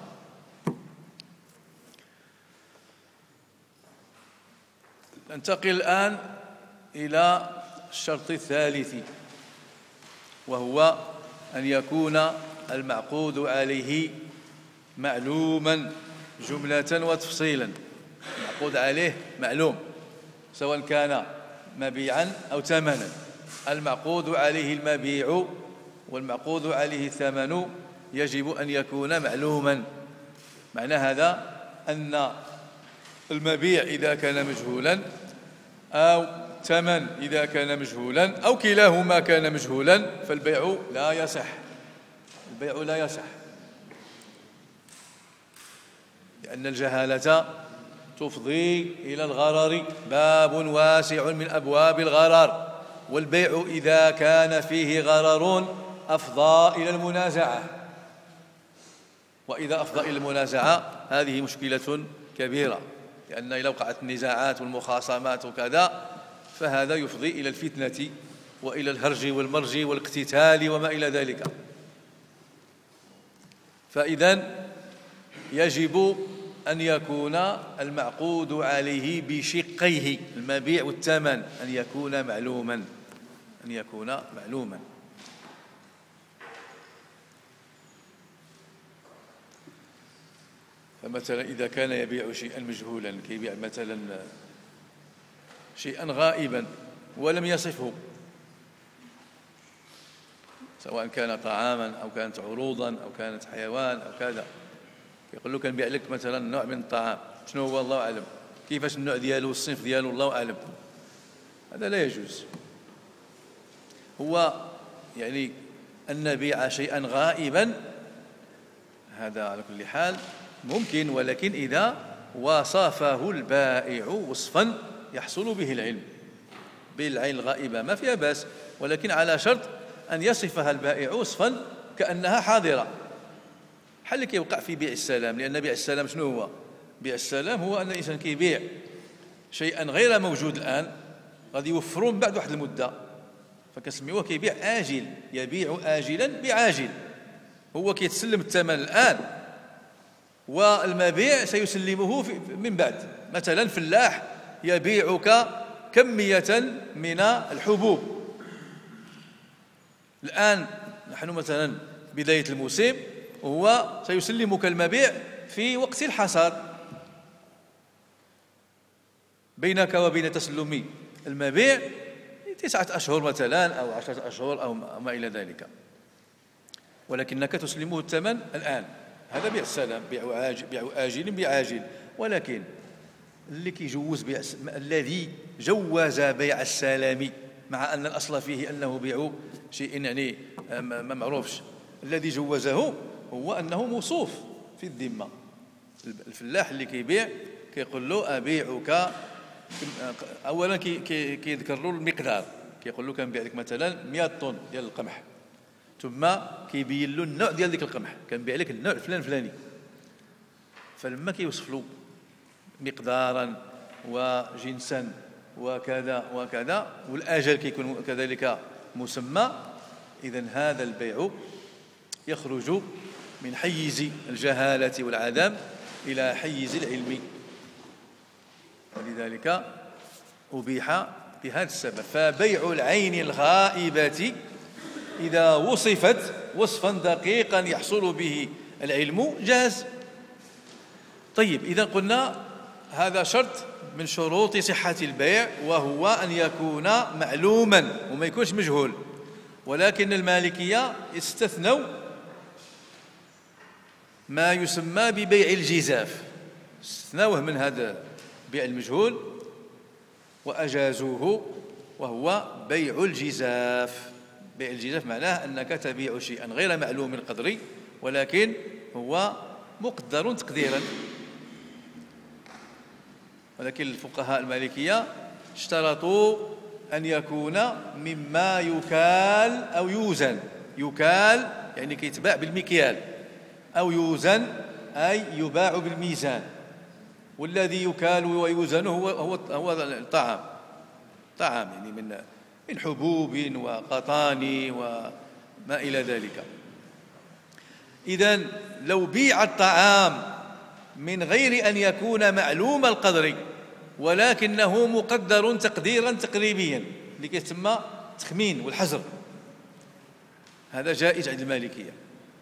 ننتقل الآن إلى الشرط الثالث، وهو أن يكون المعقود عليه معلوما جملة وتفصيلا. المعقود عليه معلوم، سواء كان مبيعا أو ثمنا. المعقود عليه المبيع والمعقود عليه الثمن يجب أن يكون معلوما. معنى هذا أن المبيع إذا كان مجهولا أو ثمن إذا كان مجهولا أو كلاهما كان مجهولا فالبيع لا يصح، البيع لا يصح، لأن الجهالة تفضي إلى الغرر، باب واسع من أبواب الغرر، والبيع إذا كان فيه غرر أفضى إلى المنازعة، وإذا أفضى إلى المنازعة هذه مشكلة كبيرة، لأن إذا وقعت النزاعات والمخاصمات وكذا فهذا يفضي إلى الفتنة وإلى الهرج والمرج والاقتتال وما إلى ذلك. فإذن يجب أن يكون المعقود عليه بشقيه المبيع والثمن أن يكون معلوما، أن يكون معلوما. فمثلا إذا كان يبيع شيئا مجهولا، كيبيع مثلا شيئا غائبا ولم يصفه، سواء كان طعاما أو كانت عروضا أو كانت حيوان أو كذا، يقول له كنبيع لك مثلا نوع من الطعام، شنو هو الله أعلم، كيفاش النوع ديالو والصنف ديالو الله أعلم، هذا لا يجوز. هو يعني أن نبيع شيئا غائبا هذا على كل حال ممكن، ولكن إذا وصفه البائع وصفا يحصل به العلم. بالعين الغائبة ما فيها بأس، ولكن على شرط أن يصفها البائع وصفا كأنها حاضرة، بحال اللي كيوقع في بيع السلام. لأن بيع السلام شنو هو؟ بيع السلام هو أن الإنسان كيبيع شيئا غير موجود الآن، غادي يوفروا من بعد واحد المدة، فكنسميوه كيبيع آجل، يبيع آجلا بعاجل. هو كيتسلم الثمن الآن والمبيع سيسلمه من بعد. مثلا فلاح يبيعك كمية من الحبوب الآن، نحن مثلا بداية الموسم، وهو سيسلمك المبيع في وقت الحصاد. بينك وبين تسلم المبيع 9 أشهر مثلا أو 10 أشهر أو ما إلى ذلك، ولكنك تسلمه الثمن الآن. هذا بيع السلام، بيع آجل بعاجل. ولكن اللي كيجوز الذي جوز بيع السلام مع أن الأصل فيه أنه بيع شيء يعني ما معروفش، الذي جوزه هو أنه موصوف في الذمة. الفلاح اللي كيبيع كيقول له أبيعك، أولا كيذكر له المقدار، كيقول له كنبيع لك مثلا 100 طن ديال القمح، ثم كيبين له النوع ديال ديك القمح، كنبيع لك النوع الفلاني. فلما كيوصف له مقدارا وجنسا وكذا وكذا والأجل كيكون كذلك مسمى، إذن هذا البيع يخرج من حيز الجهالة والعدم إلى حيز العلم، ولذلك أبيح بهذا السبب. فبيع العين الغائبة إذا وصفت وصفا دقيقا يحصل به العلم جاز. طيب، إذا قلنا هذا شرط من شروط صحة البيع، وهو أن يكون معلوما وما يكونش مجهول. ولكن المالكية استثنوا ما يسمى ببيع الجزاف، استثنوه من هذا بيع المجهول وأجازوه، وهو بيع الجزاف. بيع الجزاف معناه أنك تبيع شيئا غير معلوم القدر، ولكن هو مقدر تقديرا. ولكن الفقهاء المالكية اشترطوا أن يكون مما يكال أو يوزن. يكال يعني كيتباع بالمكيال، أو يوزن أي يباع بالميزان. والذي يكال ويوزن هو الطعام، طعام يعني من حبوب وقطان وما إلى ذلك. إذن لو بيع الطعام من غير أن يكون معلوم القدر، ولكنه مقدر تقديرا تقريبيا اللي كيسمى التخمين والحجر، هذا جائز عند المالكية،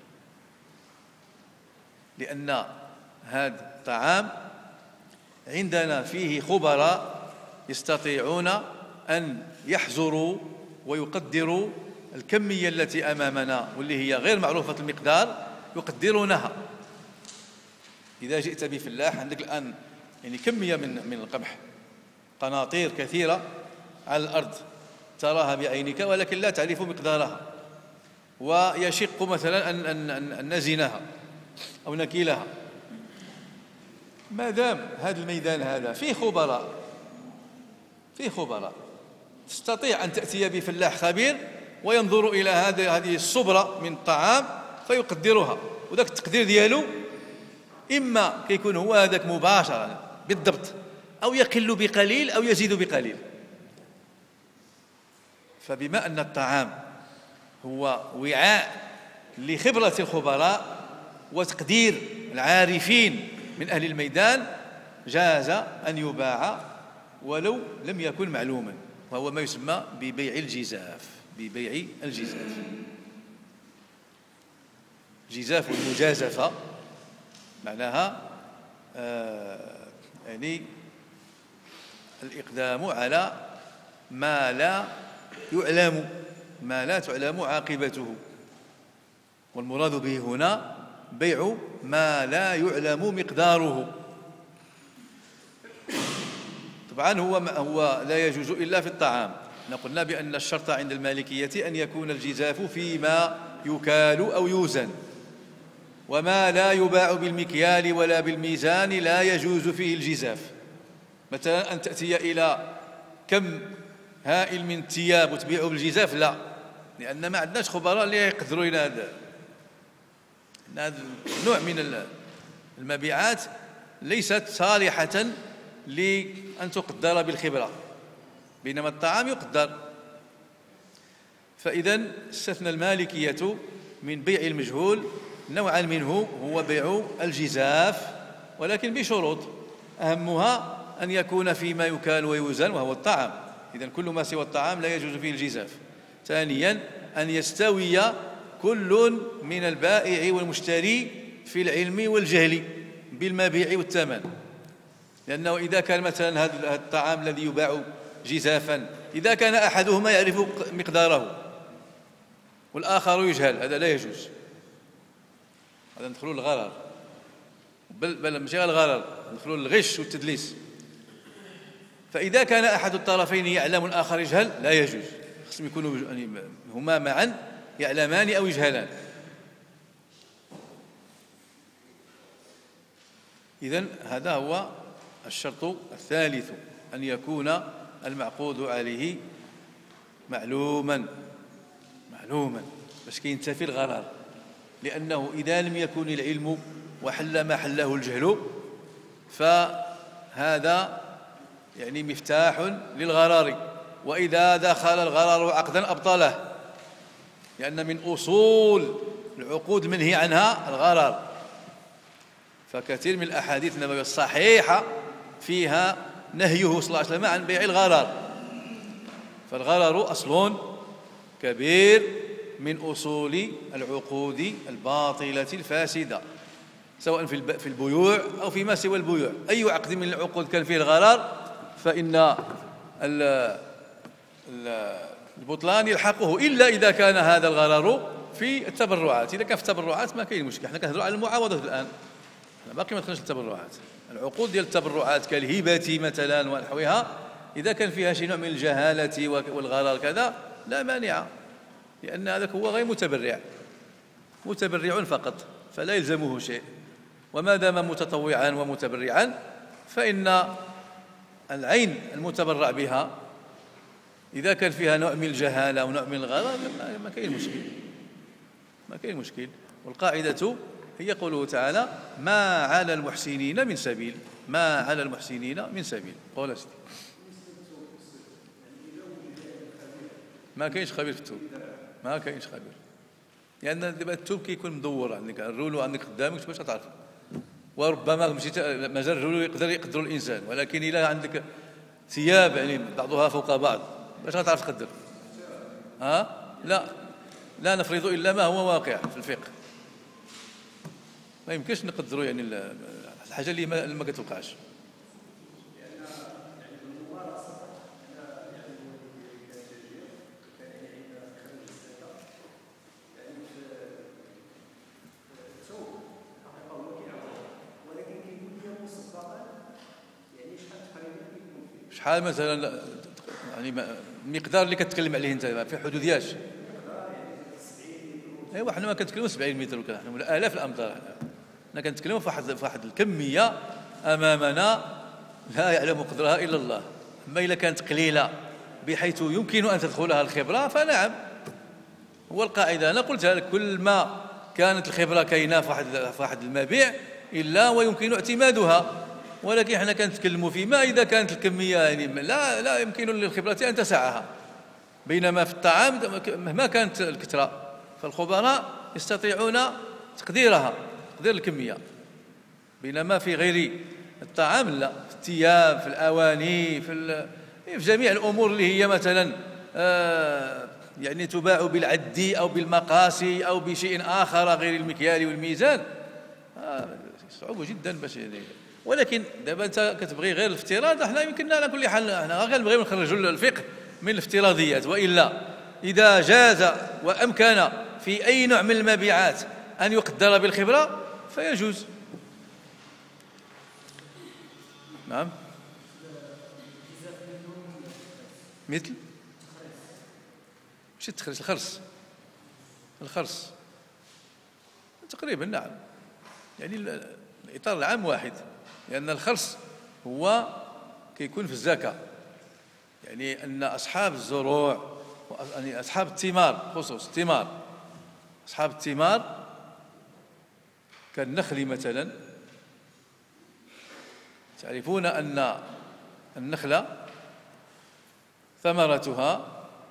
لأن هذا الطعام عندنا فيه خبراء يستطيعون أن يحزروا ويقدروا الكمية التي أمامنا واللي هي غير معروفة المقدار، يقدرونها. إذا جئت بفلاح عندك الآن يعني كمية من القمح، قناطير كثيرة على الأرض تراها بعينك ولكن لا تعرف مقدارها، ويشق مثلا أن نزنها أو نكيلها. ما دام هذا الميدان هذا فيه خبراء تستطيع أن تأتي بفلاح خبير وينظر إلى هذه الصبرة من الطعام فيقدرها، وذاك التقدير ديالو إما كيكون هو هذاك مباشرة بالضبط، أو يقل بقليل أو يزيد بقليل. فبما أن الطعام هو وعاء لخبرة الخبراء وتقدير العارفين من أهل الميدان، جاز أن يباع ولو لم يكن معلوما، وهو ما يسمى ببيع الجزاف. جزاف المجازفة معناها يعني الإقدام على ما لا يعلم، ما لا تعلم عاقبته، والمراد به هنا بيع ما لا يعلم مقداره. طبعا هو لا يجوز إلا في الطعام. قلنا بأن الشرط عند المالكية أن يكون الجزاف فيما يكال أو يوزن، وما لا يباع بالمكيال ولا بالميزان لا يجوز فيه الجزاف. مثلا أن تأتي إلى كم هائل من الثياب وتبيعه بالجزاف، لا، لأن ما عندناش خبراء اللي يقدروا إلى هذا النوع من المبيعات ليست صالحة لأن تقدر بالخبرة، بينما الطعام يقدر. فإذا استثنى المالكية من بيع المجهول نوعا منه هو بيع الجزاف، ولكن بشروط، أهمها أن يكون فيما يكال ويوزن وهو الطعام. إذا كل ما سوى الطعام لا يجوز فيه الجزاف. ثانيا أن يستوي كل من البائع والمشتري في العلم والجهل بالمبيع والثمن، لأنه إذا كان مثلا هذا الطعام الذي يباع جزافا إذا كان أحدهما يعرف مقداره والآخر يجهل، هذا لا يجوز، هذا ندخلوا الغرر، بل ماشي الغرر، ندخلوا الغش والتدليس. فإذا كان أحد الطرفين يعلم والآخر يجهل لا يجوز، خصهم يكونوا يعني هما معا يعلمان أو يجهلان. إذن هذا هو الشرط الثالث، أن يكون المعقود عليه معلوما باش كينتفي الغرر، لأنه إذا لم يكن العلم وحل محله الجهل فهذا يعني مفتاح للغرر، وإذا دخل الغرر عقدا أبطله، لأن من أصول العقود المنهي عنها الغرر. فكثير من الأحاديث النبوية الصحيحة فيها نهيه صلى الله عليه وسلم عن بيع الغرر. فالغرر أصل كبير من أصول العقود الباطلة الفاسدة، سواء في البيوع أو فيما سوى البيوع. أي عقد من العقود كان فيه الغرر فإن البطلان يلحقه، إلا إذا كان هذا الغرر في التبرعات. إذا كان في التبرعات ما كاين مشكل، احنا كنهضروا على المعاوضات الآن، باقي ما دخلناش التبرعات. العقود ديال التبرعات كالهبة مثلا ونحوها إذا كان فيها شيء نوع من الجهالة والغرر كذا لا مانع، لأن هذاك هو غير متبرع فقط، فلا يلزمه شيء. وما دام متطوعا ومتبرعا فإن العين المتبرع بها إذا كان فيها نوع من الجهالة ونوع من الغرر ما كاين مشكل. والقاعدة هي قوله تعالى: ما على المحسنين من سبيل. قول سيدي. ما كاينش خبير في التوب، لأن دابا التوب كيكون مدور عندك، الرولو عندك قدامك باش تعرف، وربما مشيت مازال الرولو يقدر الإنسان، ولكن إلا عندك ثياب يعني بعضها فوق بعض باش غتعرف تقدر؟ لا نفرض إلا ما هو واقع في الفقه. ما يمكنش نقدروا يعني الحاجة اللي ما كتوقعش. شحال مثلا يعني المقدار اللي كتكلم عليه انت في حدود ياش؟ ايوا حنا ما كنتكلموا 70 متر وكذا، حنا آلاف الامتار، حنا كنتكلموا في واحد الكميه امامنا لا يعلم قدرها الا الله. اما اذا كانت قليله بحيث يمكن ان تدخلها الخبره فنعم، هو القاعده انا قلتها لك، كل ما كانت الخبره كاينه في واحد المبيع الا ويمكن اعتمادها. ولكن احنا كنتكلموا فيما اذا كانت الكميه يعني لا يمكن للخبره ان تسعها، بينما في الطعام مهما كانت الكثره فالخبراء يستطيعون تقدير الكميه، بينما في غير الطعام لا، في الثياب، في الاواني، في جميع الامور اللي هي مثلا يعني تباع بالعد او بالمقاس او بشيء اخر غير المكيال والميزان، صعوبه جدا باش يعني. ولكن دابا انت كتبغي غير الافتراض، احنا يمكننا على كل حال احنا غنبغيو نخرجوا الفقه من الافتراضيات، والا اذا جاز وامكن في اي نوع من المبيعات ان يقدر بالخبره فيجوز. نعم. مثل ماشي التخريص، الخرص تقريبا نعم، يعني الإطار العام واحد، لأن الخرص هو كيكون في الزكاة، يعني أن أصحاب الزروع يعني أصحاب الثمار، خصوص الثمار، أصحاب الثمار كالنخل مثلا، تعرفون أن النخلة ثمرتها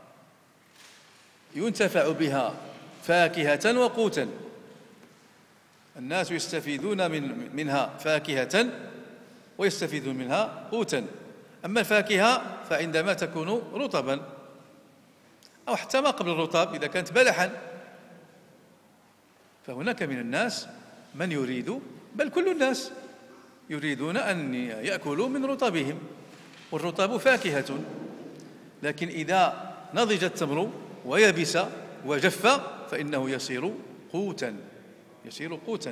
ينتفع بها فاكهة وقوتا، الناس يستفيدون منها فاكهة ويستفيدون منها قوتا. أما الفاكهة فعندما تكون رطبا أو حتى ما قبل الرطب إذا كانت بلحا، فهناك من الناس من يريد، بل كل الناس يريدون أن يأكلوا من رطبهم، والرطب فاكهة، لكن إذا نضج التمر ويبس وجف فإنه يصير قوتا.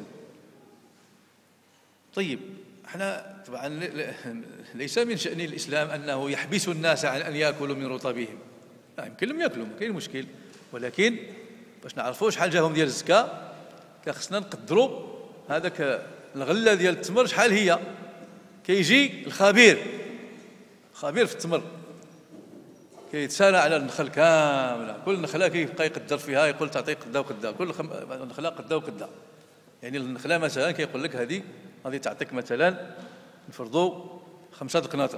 طيب احنا طبعا ليس من شأن الإسلام أنه يحبس الناس عن أن يأكلوا من رطبهم، لا يمكن لهم يأكلوا، ما كاين مشكل، ولكن باش نعرفوا شحال جاهم ديال الزكاة خصنا نقدروا هذاك الغلة ديال التمر شحال هي. كيجي الخبير في التمر كيتسارع على النخل كامله، كل نخله كيبقى يقدر فيها، يقول تعطيك قدا وقدا، كل نخله قدا وقدا. يعني النخله مثلا كيقول لك هذه غادي تعطيك مثلا نفرضوا 5 القناطر،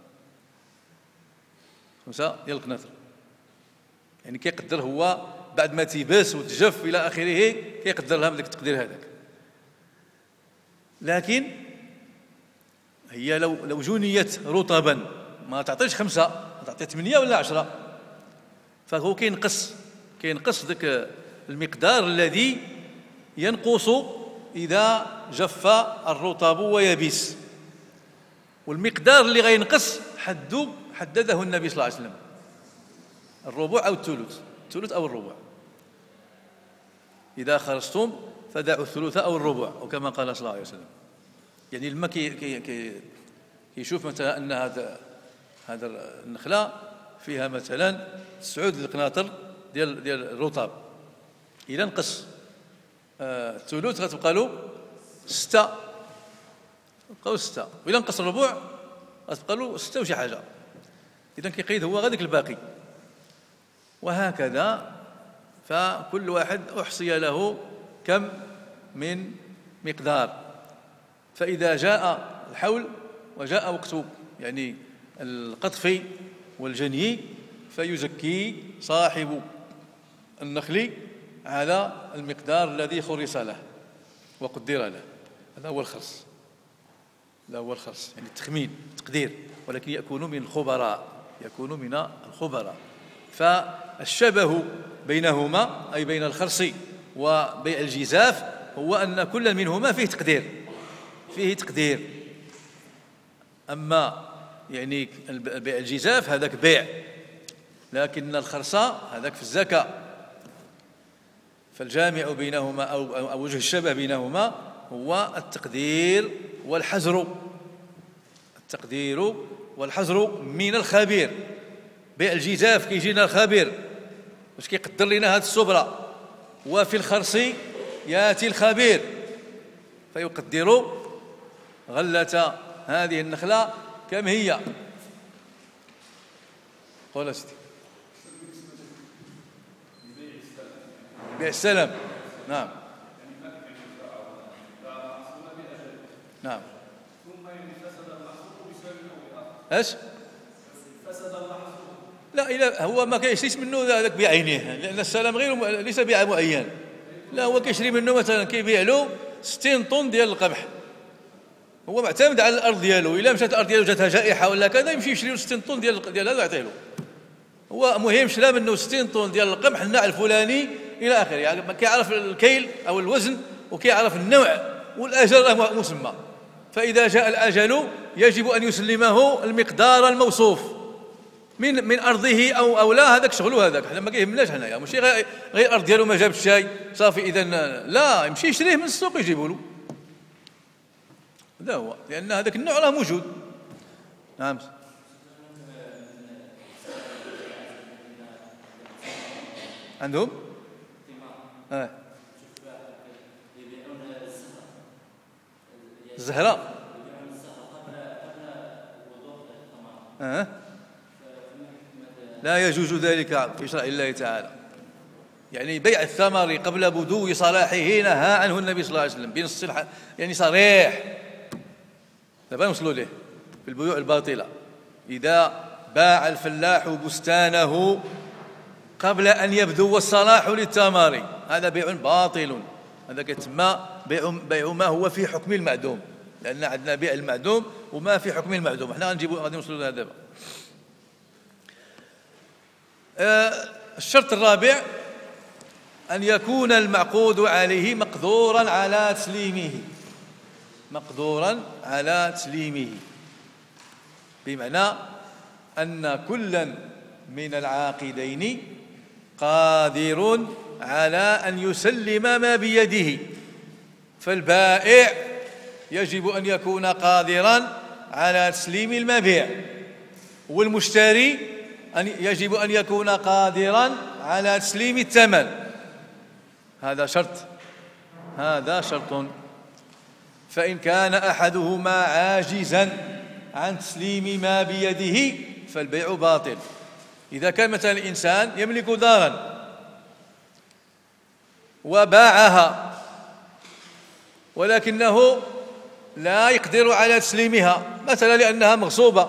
5 ديال القناطر، يعني كيقدر هو بعد ما تيبس وتجف الى اخره كيقدر لها بداك التقدير هذاك. لكن هي لو جنيت رطبا ما تعطيش 5، تعطي 8 ولا 10، فهو كينقص ذاك المقدار الذي ينقص إذا جف الرطب ويبس، والمقدار اللي غينقص حدده النبي صلى الله عليه وسلم، الربع أو الثلث أو الربع. إذا خرجتم فدعوا الثلث أو الربع، أو كما قال صلى الله عليه وسلم. يعني الماء كيشوف مثلا أن هذا النخلة فيها مثلا 9 القناطر ديال الرطب، إذا نقص الثلث غتبقى له 6، بقاو 6، وإلا نقص الربع غتبقى له 6 وشي حاجة، إذا كيقيد هو غاديك الباقي. وهكذا فكل واحد أحصي له كم من مقدار، فإذا جاء الحول وجاء وقت يعني القطف والجني فيزكي صاحب النخل على المقدار الذي خرص له وقدر له. هذا هو الخرص، يعني التقدير، ولكن يكون من الخبراء. فالشبه بينهما أي بين الخرص وبيع الجزاف هو أن كل منهما فيه تقدير. أما يعني بيع الجزاف هذاك بيع، لكن الخرص هذاك في الزكاة. فالجامع بينهما أو وجه الشبه بينهما هو التقدير والحزر من الخبير. بيع الجزاف كيجينا الخبير باش كيقدر لنا هذه الصبرة، وفي الخرص ياتي الخبير فيقدر غلة هذه النخلة كم هي. قول سيدي. بيع السلم، نعم. ايش؟ لا، إلا هو ما كيشريش منه هذاك بعينه، لأن السلم غير ليس بيع معين، لا هو كيشري منه مثلا كيبيع له 60 طن ديال القمح، هو معتمد على الأرض ديالو، إلا مشات الأرض ديالو جاتها جائحة ولا كذا يمشي يشري له 60 طن ديال هذا يعطيه له. هو مهم شرا منه 60 طن ديال القمح النوع الفلاني إلى آخره، يعني كيعرف الكيل أو الوزن وكيعرف النوع والأجر مسمى، فإذا جاء الأجل يجب أن يسلمه المقدار الموصوف من أرضه أو لا. هذاك شغله، هذاك حنا ما كيهمناش حنايا، ماشي غير أرض ديالو ما جابش الشاي صافي إذا لا، يمشي يشريه من السوق يجيبوا له. هذا هو، لأن هذاك النوع راه موجود. نعم. عندهم الزهرة لا يجوز ذلك في شرع الله تعالى. يعني بيع الثمر قبل بدو صلاحه نهى عنه النبي صلى الله عليه وسلم بنص يعني صريح. دابا نوصلوا ليه في البيوع الباطلة. إذا باع الفلاح بستانه قبل أن يبدو الصلاح للثمر هذا بيع باطل. هذا كيتسمى بيع ما هو في حكم المعدوم، لأن عندنا بيع المعدوم وما في حكم المعدوم. احنا غادي نوصلوا لهذا دابا. الشرط الرابع أن يكون المعقود عليه مقدورا على تسليمه، بمعنى أن كلا من العاقدين قادر على أن يسلم ما بيده. فالبائع يجب أن يكون قادرا على تسليم المبيع، والمشتري يجب أن يكون قادرا على تسليم الثمن. هذا شرط. فإن كان أحدهما عاجزا عن تسليم ما بيده فالبيع باطل. إذا كان مثلا الإنسان يملك دارا وباعها ولكنه لا يقدر على تسليمها، مثلا لأنها مغصوبة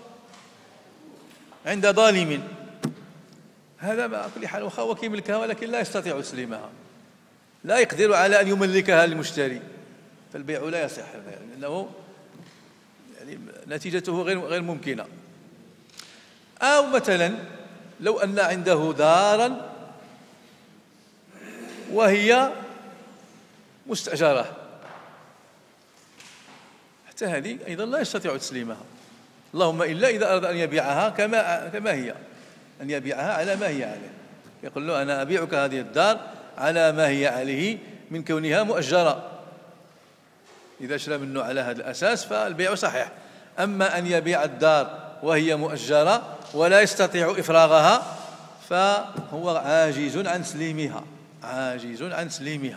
عند ظالم، هذا على كل حال هو كيملكها ولكن لا يستطيع تسليمها، لا يقدر على أن يملكها للمشتري، فالبيع لا يصح لأنه يعني نتيجته غير ممكنة. أو مثلا لو أن عنده دارا وهي مستأجرة، حتى هذه أيضا لا يستطيع تسليمها، اللهم إلا إذا أراد أن يبيعها كما هي، أن يبيعها على ما هي عليه. يقول له أنا أبيعك هذه الدار على ما هي عليه من كونها مؤجرة. إذا شرى منه على هذا الأساس فالبيع صحيح. أما أن يبيع الدار وهي مؤجرة ولا يستطيع إفراغها فهو عاجز عن تسليمها.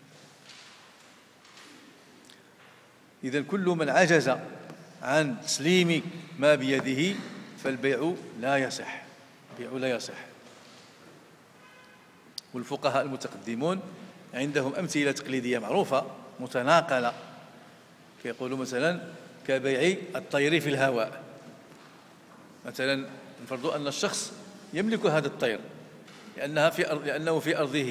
إذن كل من عجز عن تسليم ما بيده فالبيع لا يصح. والفقهاء المتقدمون عندهم أمثلة تقليدية معروفة متناقلة، يقولوا مثلا كبيع الطير في الهواء. مثلا نفرض أن الشخص يملك هذا الطير لأنه في أرضه،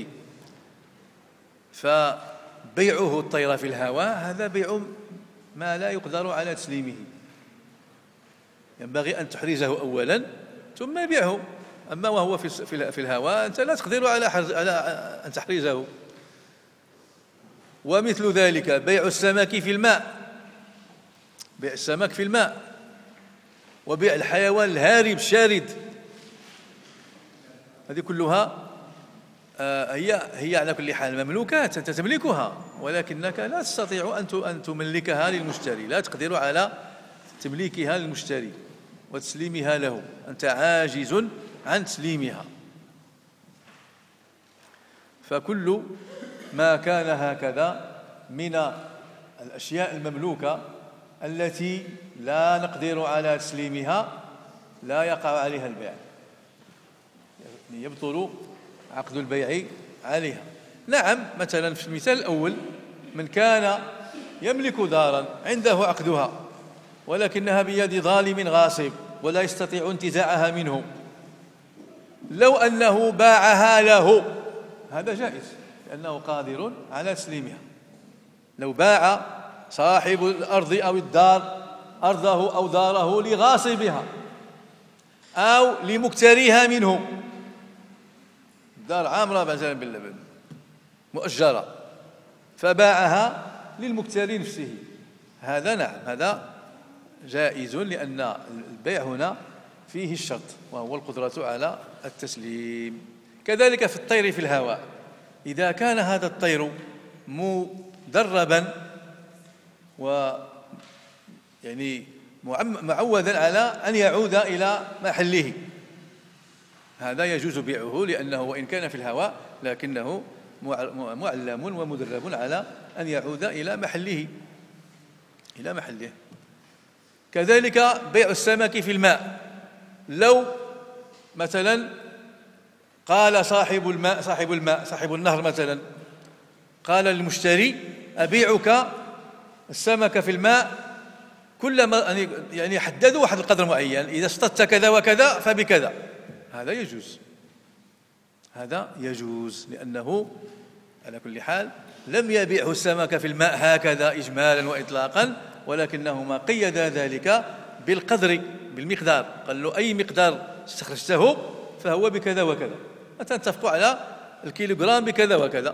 فبيعه الطير في الهواء هذا بيع ما لا يقدر على تسليمه، ينبغي أن تحرزه أولا ثم يبيعه. أما وهو في الهواء أنت لا تقدر على أن تحرزه. ومثل ذلك بيع السمك في الماء، بيع السمك في الماء، وبيع الحيوان الهارب الشارد، هذه كلها هي على كل حال مملوكات أنت تملكها، ولكنك لا تستطيع أن تملكها للمشتري، لا تقدر على تمليكها للمشتري وتسليمها له، أنت عاجز عن تسليمها. فكل ما كان هكذا من الأشياء المملوكة التي لا نقدر على تسليمها لا يقع عليها البيع، يعني يبطل عقد البيع عليها. نعم، مثلا في المثال الأول من كان يملك دارا عنده عقدها ولكنها بيد ظالم غاصب ولا يستطيع انتزاعها منه، لو أنه باعها له هذا جائز لأنه قادر على تسليمها. لو باع صاحب الأرض أو الدار أرضه أو داره لغاصبها أو لمكتريها منه، دار عامرة مثلا مؤجرة فباعها للمكتري نفسه، هذا نعم، هذا جائز، لأن البيع هنا فيه الشرط وهو القدرة على التسليم. كذلك في الطير في الهواء، إذا كان هذا الطير مدربا يعني معودا على أن يعود إلى محله، هذا يجوز بيعه، لأنه وإن كان في الهواء لكنه معلم ومدرب على أن يعود إلى محله. كذلك بيع السمك في الماء، لو مثلا قال صاحب النهر مثلا قال للمشتري: أبيعك السمك في الماء كلما، يعني حددوا واحد القدر معين، إذا اصطدت كذا وكذا فبكذا. هذا يجوز، لأنه على كل حال لم يبيعه السمك في الماء هكذا إجمالا وإطلاقا، ولكنهما قيد ذلك بالقدر، بالمقدار، قال له: أي مقدار استخرجته فهو بكذا وكذا، مثلا اتفقوا على الكيلوغرام بكذا وكذا.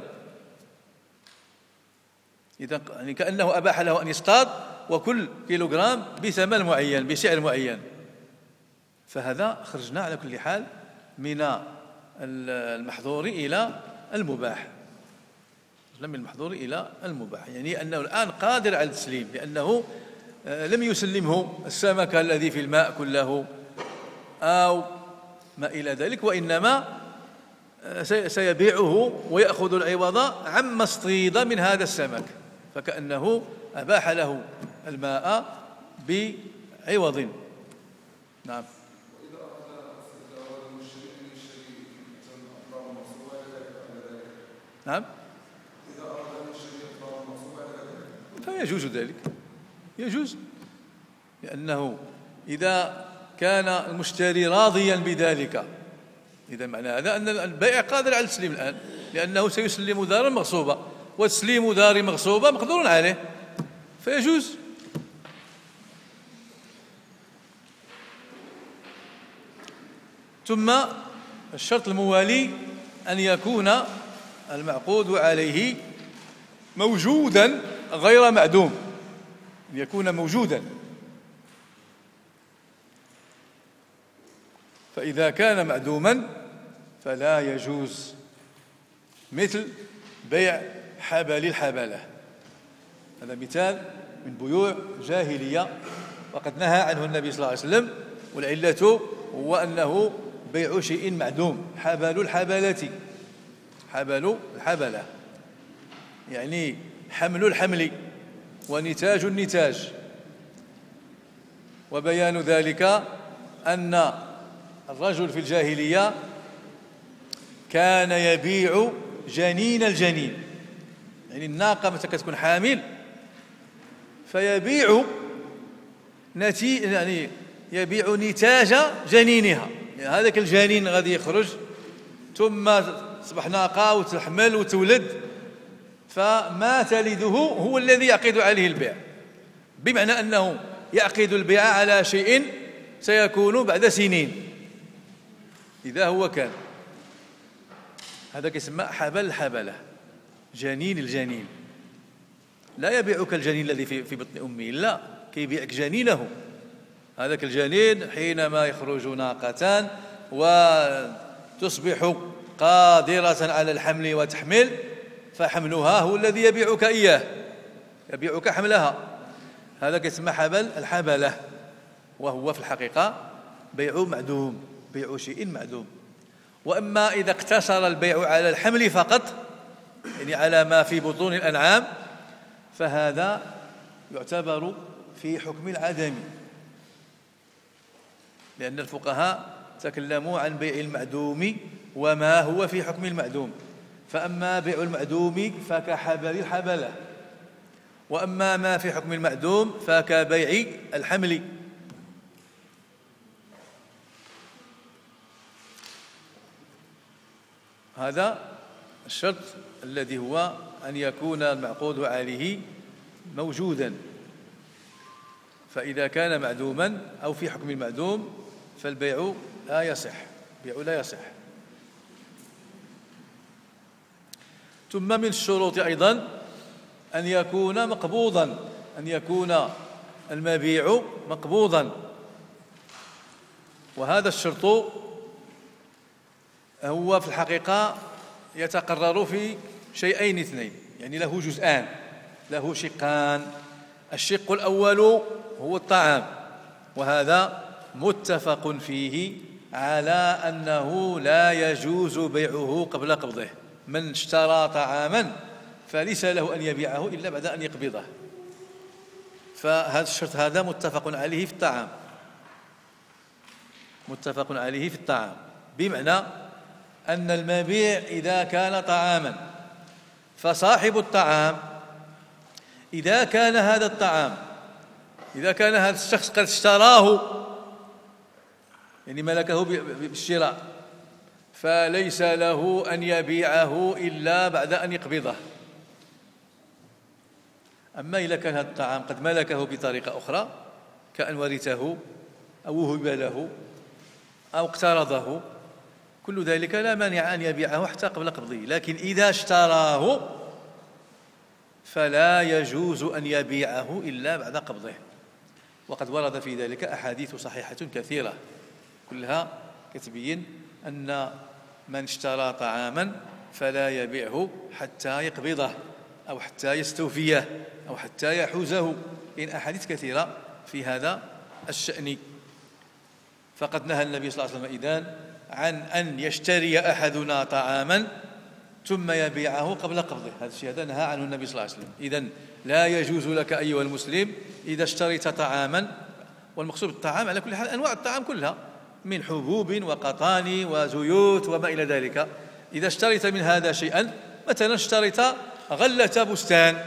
إذا يعني كأنه أباح له أن يصطاد وكل كيلوغرام بثمن معين بسعر معين، فهذا خرجنا على كل حال من المحظور إلى المباح، يعني أنه الآن قادر على التسليم، لأنه لم يسلمه السمك الذي في الماء كله أو ما إلى ذلك، وإنما سيبيعه ويأخذ العوض عما اصطيد من هذا السمك، فكأنه أباح له الماء بعوض. نعم. نعم، فيجوز ذلك، يجوز، لأنه إذا كان المشتري راضيا بذلك، إذا معنى هذا أن البائع قادر على التسليم الآن، لأنه سيسلم دارا مغصوبة، وتسليم دار مغصوبة مقدور عليه، فيجوز. ثم الشرط الموالي أن يكون المعقود عليه موجودا غير معدوم، أن يكون موجودا. فإذا كان معدوما فلا يجوز، مثل بيع حبل الحبلة، هذا مثال من بيوع جاهلية وقد نهى عنه النبي صلى الله عليه وسلم، والعلة هو أنه بيع شيء معدوم. حبل الحبلة يعني حمل الحمل ونتاج النتاج. وبيان ذلك أن الرجل في الجاهلية كان يبيع جنين الجنين، يعني الناقة متى كتكون حامل فيبيع يعني يبيع نتاج جنينها، يعني هذاك الجنين غادي يخرج ثم تصبح ناقة وتحمل وتولد، فما تلده هو الذي يعقد عليه البيع، بمعنى أنه يعقد البيع على شيء سيكون بعد سنين إذا هو كان. هذا يسمى حبل الحبلة، جنين الجنين. لا يبيعك الجنين الذي في بطن أمه، لا، كيبيعك جنينه. هذاك الجنين حينما يخرج ناقتان وتصبح قادرة على الحمل وتحمل، فحملها هو الذي يبيعك إياه، يبيعك حملها. هذا يسمى حبل الحبلة، وهو في الحقيقة بيع معدوم، بيع شيء معدوم. وأما إذا اقتصر البيع على الحمل فقط، يعني على ما في بطون الأنعام، فهذا يعتبر في حكم العدم، لأن الفقهاء تكلموا عن بيع المعدوم وما هو في حكم المعدوم. فأما بيع المعدوم فكحبل الحبلة، وأما ما في حكم المعدوم فكبيع الحمل. هذا الشرط الذي هو أن يكون المعقود عليه موجودا. فإذا كان معدوما أو في حكم المعدوم فالبيع لا يصح، ثم من الشروط أيضا أن يكون مقبوضا، أن يكون المبيع مقبوضا، وهذا الشرط هو في الحقيقة يتقرر في شيئين اثنين، يعني له جزءان، له شقان. الشق الأول هو الطعام، وهذا متفق فيه على أنه لا يجوز بيعه قبل قبضه. من اشترى طعاما فليس له أن يبيعه إلا بعد أن يقبضه، فهذا الشرط هذا متفق عليه في الطعام، متفق عليه في الطعام، بمعنى أن المبيع إذا كان طعاما فصاحب الطعام إذا كان هذا الطعام، إذا كان هذا الشخص قد اشتراه، يعني ملكه بالشراء، فليس له أن يبيعه إلا بعد أن يقبضه. أما إذا كان هذا الطعام قد ملكه بطريقة أخرى، كأن ورثه أو وهب له أو اقترضه، كل ذلك لا مانع أن يبيعه حتى قبل قبضه. لكن إذا اشتراه فلا يجوز أن يبيعه إلا بعد قبضه، وقد ورد في ذلك أحاديث صحيحة كثيرة كلها تبين أن من اشترى طعاما فلا يبيعه حتى يقبضه أو حتى يستوفيه أو حتى يحوزه، إن أحاديث كثيرة في هذا الشأن. فقد نهى النبي صلى الله عليه وسلم إذن عن أن يشتري أحدنا طعاما ثم يبيعه قبل قبضه، هذا الشيء هذا نهى عنه النبي صلى الله عليه وسلم. إذن لا يجوز لك أيها المسلم إذا اشتريت طعاما، والمقصود بالطعام على كل حال أنواع الطعام كلها من حبوب وقطان وزيوت وما إلى ذلك، إذا اشتريت من هذا شيئا، مثلا اشتريت غلة بستان،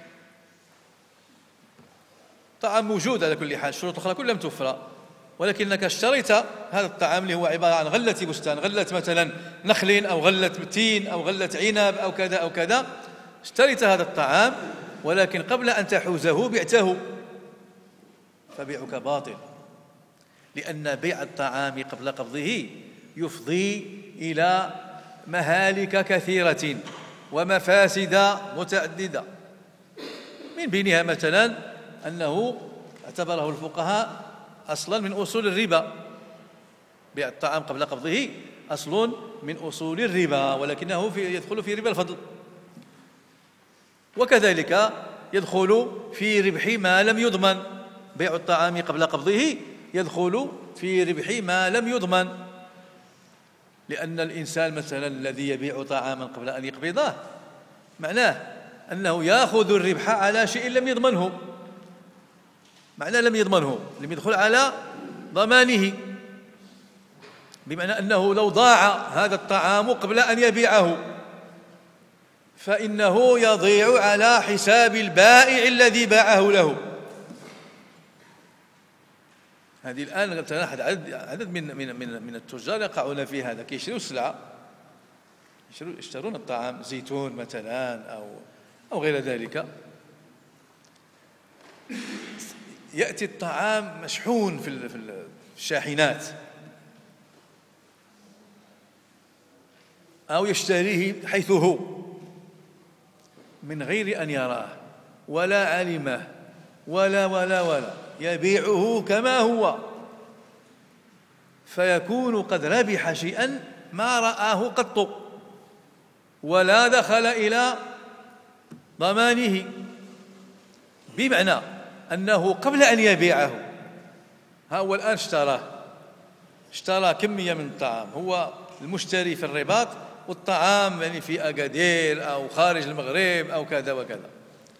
طعام موجود على كل حال، الشروط الأخرى كلها متوفرة، ولكنك اشتريت هذا الطعام اللي هو عبارة عن غلة بستان، غلة مثلا نخل أو غلة تين أو غلة عنب أو كذا أو كذا، اشتريت هذا الطعام ولكن قبل أن تحوزه بعته، فبيعك باطل، لأن بيع الطعام قبل قبضه يفضي إلى مهالك كثيرة ومفاسد متعددة، من بينها مثلا أنه اعتبره الفقهاء أصلا من أصول الربا، بيع الطعام قبل قبضه أصل من أصول الربا، ولكنه يدخل في ربا الفضل، وكذلك يدخل في ربح ما لم يضمن، بيع الطعام قبل قبضه يدخل في ربح ما لم يضمن، لأن الإنسان مثلا الذي يبيع طعاما قبل أن يقبضه معناه أنه يأخذ الربح على شيء لم يضمنه، معناه لم يضمنه، لم يدخل على ضمانه، بمعنى أنه لو ضاع هذا الطعام قبل أن يبيعه فإنه يضيع على حساب البائع الذي باعه له. هذه الآن عدد من التجار يقعون في هذا، كيشتروا السلعة، يشترون الطعام، زيتون مثلا أو غير ذلك، يأتي الطعام مشحون في الشاحنات، أو يشتريه حيث هو من غير أن يراه ولا علمه ولا يبيعه كما هو، فيكون قد ربح شيئا ما رآه قط ولا دخل إلى ضمانه، بمعنى أنه قبل أن يبيعه هو الآن اشترى كمية من الطعام، هو المشتري في الرباط، والطعام يعني في أكادير أو خارج المغرب أو كذا وكذا،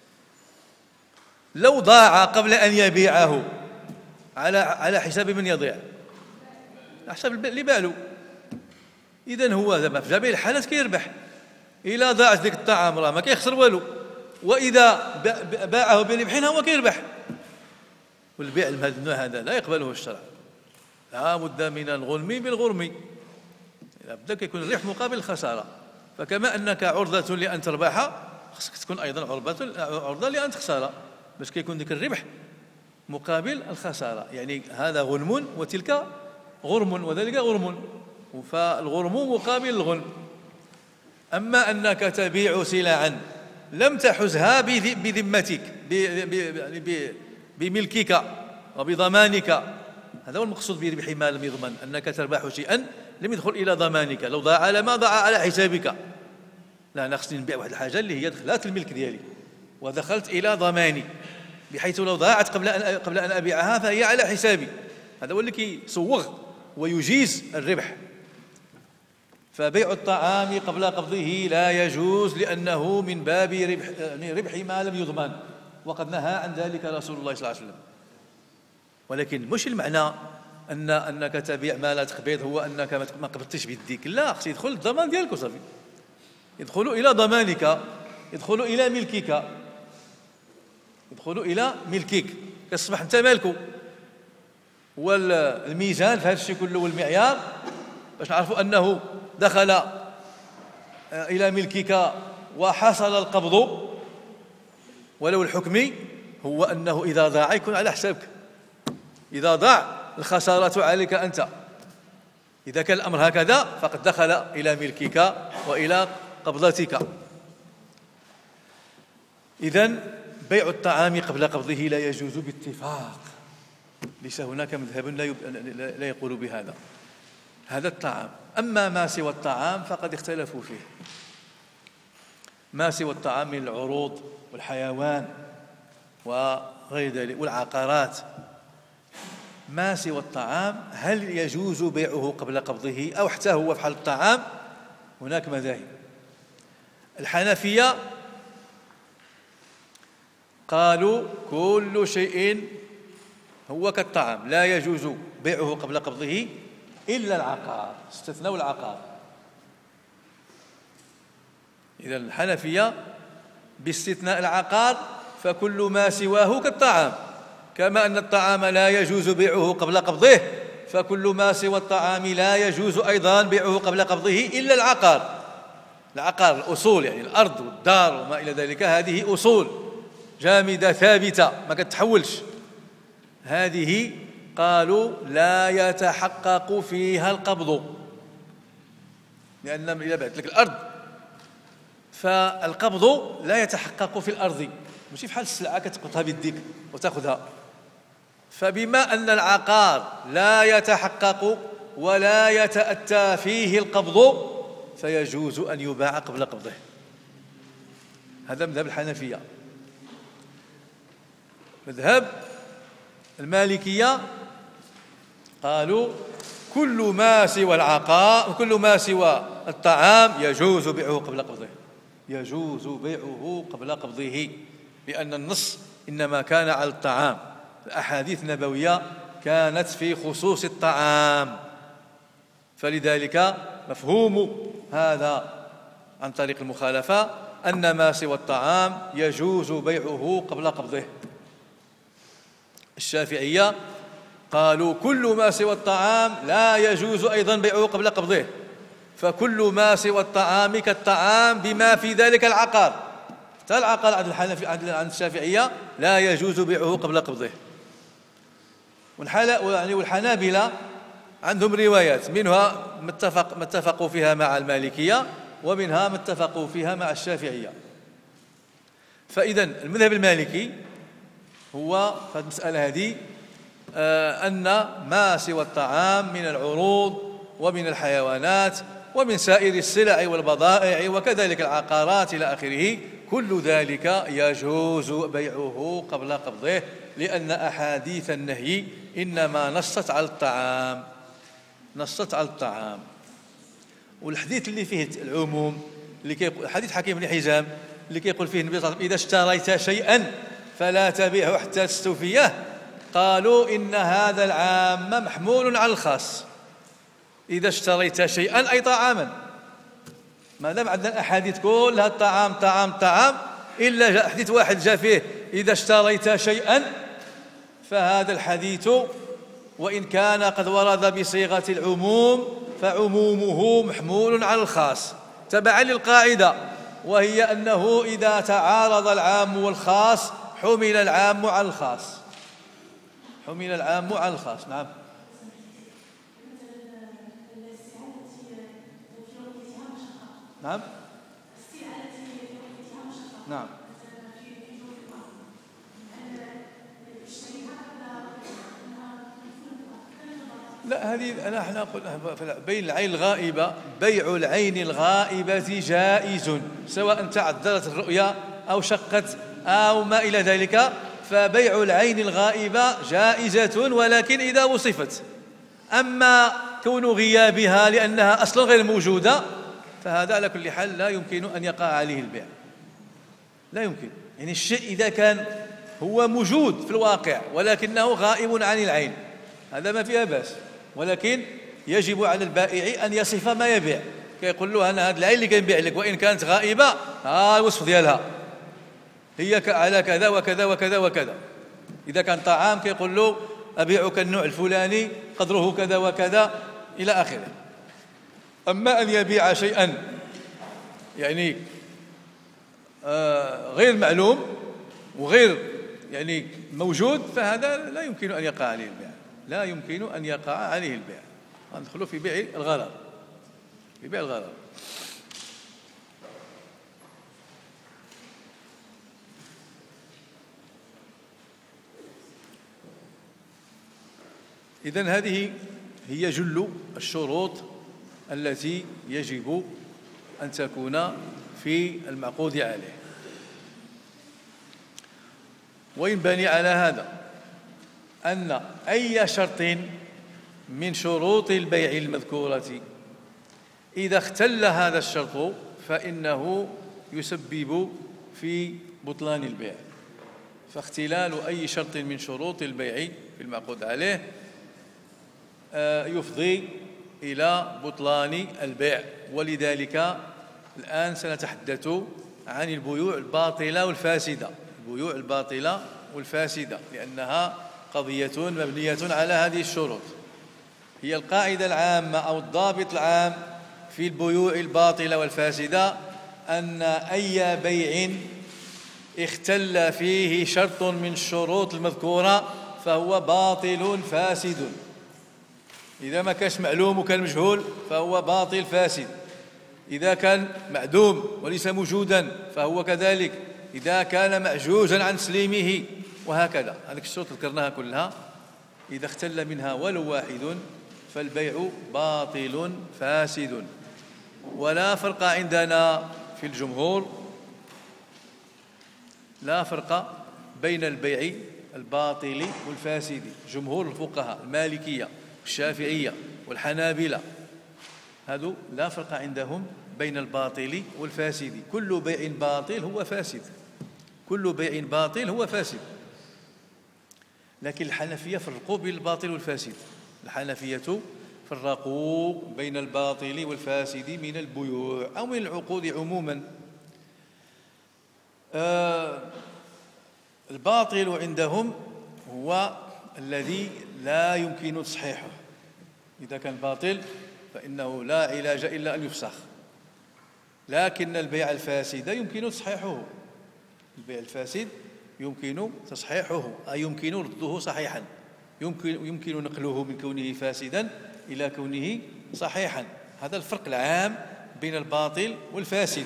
لو ضاع قبل أن يبيعه على حساب من يضيع؟ على حساب اللي باله. إذن هو في جميع الحالات كيربح، إلا ضاعت ذيك الطعام راه ما كيخسر والو، وإذا باعه بربح هو كيربح. والبيع من هذا النوع هذا لا يقبله الشرع، لا بد من الغنم بالغرم، لابد كيكون الربح مقابل الخسارة، فكما أنك عرضة لأن تربح خصك تكون أيضا عرضة لأن تخسر، باش كيكون ذيك الربح مقابل الخسارة، يعني هذا غنم وتلك غرم وذلك غرم، فالغرم مقابل الغنم. أما أنك تبيع سلعا لم تحزها بذمتك بملكك وبضمانك. هذا هو المقصود بربح ما لم يضمن، أنك تربح شيئا لم يدخل إلى ضمانك، لو ضاع لما ضاع على حسابك. لا، أنا خصني نبيع واحد الحاجة اللي هي دخلت الملك ديالي ودخلت إلى ضماني، بحيث لو ضاعت قبل أن أبيعها فهي على حسابي. هذا هو اللي كيسوغ ويجيز الربح. فبيع الطعام قبل قبضه لا يجوز لأنه من باب ربح ما لم يضمن، وقد نهى عن ذلك رسول الله صلى الله عليه وسلم. ولكن مش المعنى أنك تبيع ما لا تقبض هو أنك ما قبضتش بيديك، لا، خص يدخل الضمان ديالك وصافي، يدخل إلى ضمانك، يدخل إلى ملكك، يدخل إلى ملكك، يصبح أنت مالكو. والميزان في هذا الشيء كله والمعيار باش نعرفوا أنه دخل إلى ملكك وحصل القبض ولو الحكمي، هو أنه إذا ضاع يكون على حسابك، إذا ضاع الخسارة عليك أنت. إذا كان الأمر هكذا فقد دخل إلى ملكك وإلى قبضتك. إذن بيع الطعام قبل قبضه لا يجوز باتفاق، ليس هناك مذهب لا يقول بهذا. هذا الطعام. أما ما سوى الطعام فقد اختلفوا فيه. ما سوى الطعام من العروض والحيوان وغير ذلك والعقارات، ما سوى الطعام هل يجوز بيعه قبل قبضه أو حتى هو في حال الطعام؟ هناك مذاهب. الحنفية قالوا كل شيء هو كالطعام لا يجوز بيعه قبل قبضه إلا العقار، استثنوا العقار. إذا الحنفية باستثناء العقار فكل ما سواه كالطعام، كما أن الطعام لا يجوز بيعه قبل قبضه فكل ما سوى الطعام لا يجوز أيضا بيعه قبل قبضه إلا العقار. العقار الأصول، يعني الأرض والدار وما إلى ذلك، هذه أصول جامدة ثابتة ما كتحولش. هذه قالوا لا يتحقق فيها القبض، لأن إذا بعت لك الأرض فالقبض لا يتحقق في الأرض، ماشي بحال السلعة كتقبضها بيديك وتأخذها. فبما أن العقار لا يتحقق ولا يتأتى فيه القبض فيجوز أن يباع قبل قبضه. هذا مذهب الحنفية. مذهب المالكية قالوا كل ما سوى العقار وكل ما سوى الطعام يجوز بيعه قبل قبضه، يجوز بيعه قبل قبضه، لأن النص إنما كان على الطعام. الأحاديث النبوية كانت في خصوص الطعام، فلذلك مفهوم هذا عن طريق المخالفة أن ما سوى الطعام يجوز بيعه قبل قبضه. الشافعية قالوا كل ما سوى الطعام لا يجوز أيضا بيعه قبل قبضه، فكل ما سوى الطعام كالطعام بما في ذلك العقار. حتى العقار عند الشافعية لا يجوز بيعه قبل قبضه. والحنابلة عندهم روايات، منها ما اتفقوا فيها مع المالكية ومنها ما اتفقوا فيها مع الشافعية. فإذا المذهب المالكي هو في المسألة هذه أن ما سوى الطعام من العروض ومن الحيوانات ومن سائر السلع والبضائع وكذلك العقارات إلى آخره، كل ذلك يجوز بيعه قبل قبضه، لأن أحاديث النهي إنما نصت على الطعام، نصت على الطعام. والحديث اللي فيه العموم اللي كيقول حديث حكيم بن حزام اللي كيقول فيه النبي صلى الله عليه وسلم إذا اشتريت شيئا فلا تبيعه حتى تستوفيه، قالوا إن هذا العام محمول على الخاص. إذا اشتريت شيئا أي طعاما، ما دام عندنا الأحاديث كلها الطعام طعام طعام، إلا جاء حديث واحد جاء فيه إذا اشتريت شيئا، فهذا الحديث وإن كان قد ورد بصيغة العموم فعمومه محمول على الخاص تبعا للقاعدة، وهي أنه إذا تعارض العام والخاص حمل العام على الخاص، حمل العام على الخاص. نعم. نعم. نعم. لا، هذه نحن قلنا بين العين الغائبة، بيع العين الغائبة جائز سواء تعذرت الرؤيا أو شقت أو ما إلى ذلك، فبيع العين الغائبة جائزة ولكن إذا وصفت. أما كون غيابها لأنها أصلا غير موجودة فهذا على كل حال لا يمكن أن يقع عليه البيع، لا يمكن. يعني الشيء إذا كان هو موجود في الواقع ولكنه غائب عن العين هذا ما فيها بأس، ولكن يجب على البائع أن يصف ما يبيع. كيقول له أنا هذه العين اللي كنبيع لك وإن كانت غائبة ها الوصف ديالها هي على كذا وكذا وكذا وكذا. إذا كان طعام كيقول له أبيعك النوع الفلاني قدره كذا وكذا إلى آخره. أما أن يبيع شيئا يعني غير معلوم وغير يعني موجود فهذا لا يمكن أن يقع عليه البيع، لا يمكن أن يقع عليه البيع. ندخل في بيع الغرر، في بيع الغرر. إذن هذه هي جل الشروط التي يجب أن تكون في المعقود عليه. وينبني على هذا أن أي شرط من شروط البيع المذكورة إذا اختل هذا الشرط فإنه يسبب في بطلان البيع. فاختلال أي شرط من شروط البيع في المعقود عليه يفضي إلى بطلان البيع. ولذلك الآن سنتحدث عن البيوع الباطلة والفاسدة، البيوع الباطلة والفاسدة، لأنها قضية مبنية على هذه الشروط. هي القاعدة العامة أو الضابط العام في البيوع الباطلة والفاسدة أن أي بيع اختل فيه شرط من الشروط المذكورة فهو باطل فاسد. إذا ما كانش معلوم وكان مجهول فهو باطل فاسد، إذا كان معدوم وليس موجودا فهو كذلك، إذا كان معجوزا عن تسليمه وهكذا. هذه الشروط ذكرناها كلها، إذا اختل منها ولو واحد فالبيع باطل فاسد. ولا فرق عندنا في الجمهور، لا فرق بين البيع الباطل والفاسد. جمهور الفقهاء المالكية والشافعية والحنابلة هذو لا فرق عندهم بين الباطل والفاسد، كل بيع باطل هو فاسد، كل بيع باطل هو فاسد. لكن الحنفية فرقوا بين الباطل والفاسد، الحنفية فرقوا بين الباطل والفاسد من البيوع أو من العقود عموما. الباطل عندهم هو الذي لا يمكن تصحيحه، إذا كان باطل فإنه لا علاج إلا أن يفسخ. لكن البيع الفاسد يمكن تصحيحه، البيع الفاسد يمكن تصحيحه أي يمكن رده صحيحا، يمكن نقله من كونه فاسدا إلى كونه صحيحا. هذا الفرق العام بين الباطل والفاسد.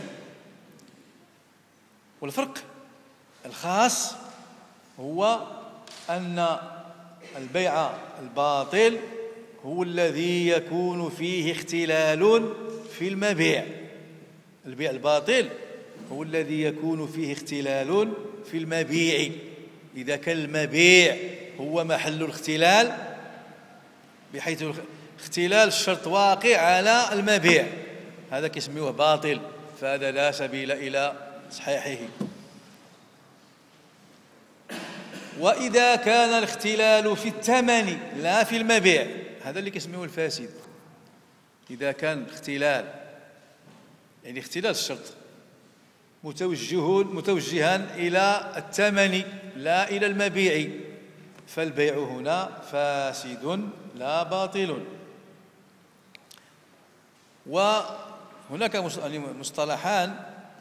والفرق الخاص هو أن البيع الباطل هو الذي يكون فيه اختلال في المبيع. البيع الباطل هو الذي يكون فيه اختلال في المبيع. إذا كان المبيع هو محل الاختلال بحيث اختلال الشرط واقع على المبيع هذا كيسميوه باطل، فهذا لا سبيل إلى صحيحه. وإذا كان الاختلال في الثمن لا في المبيع هذا اللي كيسميوه الفاسد. إذا كان اختلال يعني اختلال الشرط متوجها إلى الثمن لا إلى المبيع فالبيع هنا فاسد لا باطل. وهناك مصطلحان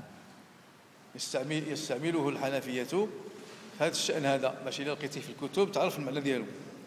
يستعمله الحنفية في هذا الشأن، هذا ماشي إلا لقيتيه في الكتب تعرف المعنى ديالو.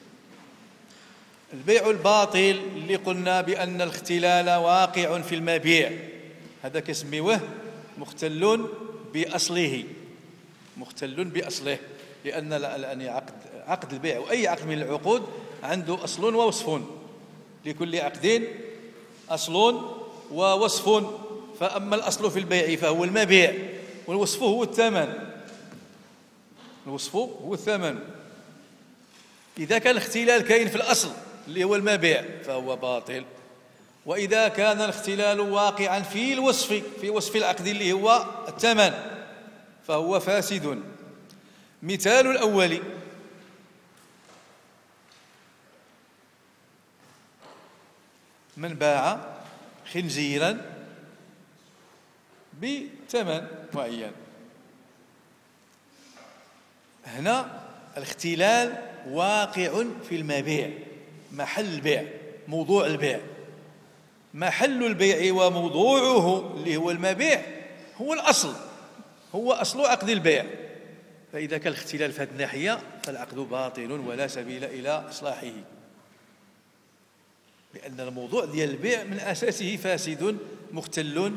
البيع الباطل اللي قلنا بأن الاختلال واقع في المبيع هذا كيسميوه مختل بأصله، مختل بأصله، لأن يعني عقد البيع وأي عقد من العقود عنده أصل ووصف، لكل عقد أصل ووصف، فأما الأصل في البيع فهو المبيع، والوصف هو الثمن. الوصف هو الثمن. إذا كان الاختلال كاين في الأصل اللي هو المبيع فهو باطل، وإذا كان الاختلال واقعا في الوصف، في وصف العقد اللي هو الثمن، فهو فاسد. مثال الأول: من باع خنزيرا بثمن معين، هنا الاختلال واقع في المبيع، محل البيع، موضوع البيع. محل البيع وموضوعه اللي هو المبيع هو الأصل، هو أصل عقد البيع. فإذا كان الاختلال في هذه الناحية فالعقد باطل ولا سبيل إلى إصلاحه، لأن الموضوع ديال البيع من أساسه فاسد مختل.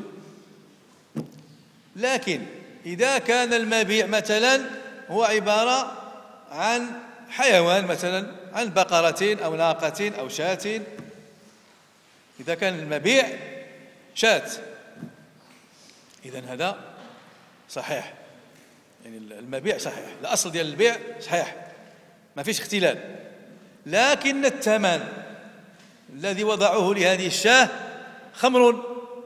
لكن إذا كان المبيع مثلا هو عبارة عن حيوان، مثلا عن بقرة أو ناقة أو شاة، إذا كان المبيع شاة إذن هذا صحيح، يعني المبيع صحيح، الأصل ديال البيع صحيح، ما فيش اختلال. لكن الثمن الذي وضعوه لهذه الشاة خمر،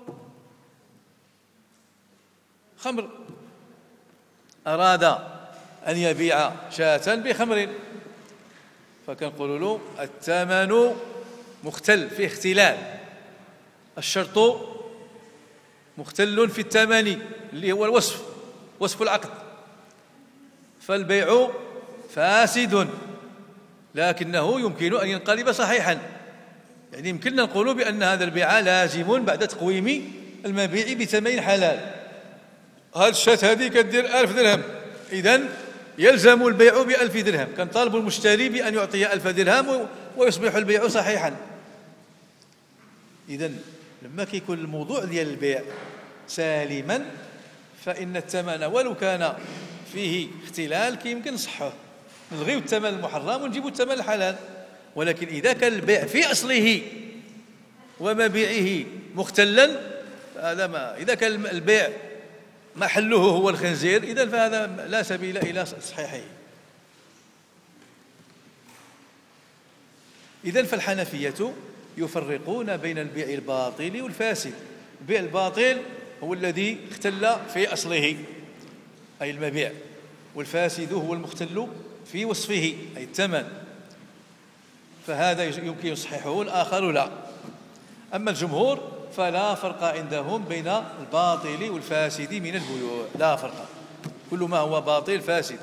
أراد أن يبيع شاة بخمر، فكنقول له الثمن مختل، في اختلال، الشرط مختل في الثمن اللي هو الوصف، وصف العقد، فالبيع فاسد، لكنه يمكن أن ينقلب صحيحا. يعني يمكننا نقول بأن هذا البيع لازم بعد تقويم المبيع بثمن حلال. هذه الشاة هذه كدير 1000 درهم، إذن يلزم البيع ب1000 درهم، كان طالب المشتري بأن يعطي 1000 درهم ويصبح البيع صحيحا. إذن لما كيكون الموضوع ديال البيع سالما فإن الثمن ولو كان فيه اختلال كيمكن نصحه، نلغيو الثمن المحرم ونجيبوا الثمن الحلال. ولكن إذا كان البيع في أصله ومبيعه مختلا فهذا ما، إذا كان البيع محله هو الخنزير إذن فهذا لا سبيل إلى صحيحه. إذن فالحنفية يفرقون بين البيع الباطل والفاسد. البيع الباطل هو الذي اختل في أصله أي المبيع، والفاسد هو المختل في وصفه أي الثمن، فهذا يمكن يصححه، الآخر لا. أما الجمهور فلا فرق عندهم بين الباطل والفاسد من البيوع، لا فرق، كل ما هو باطل فاسد.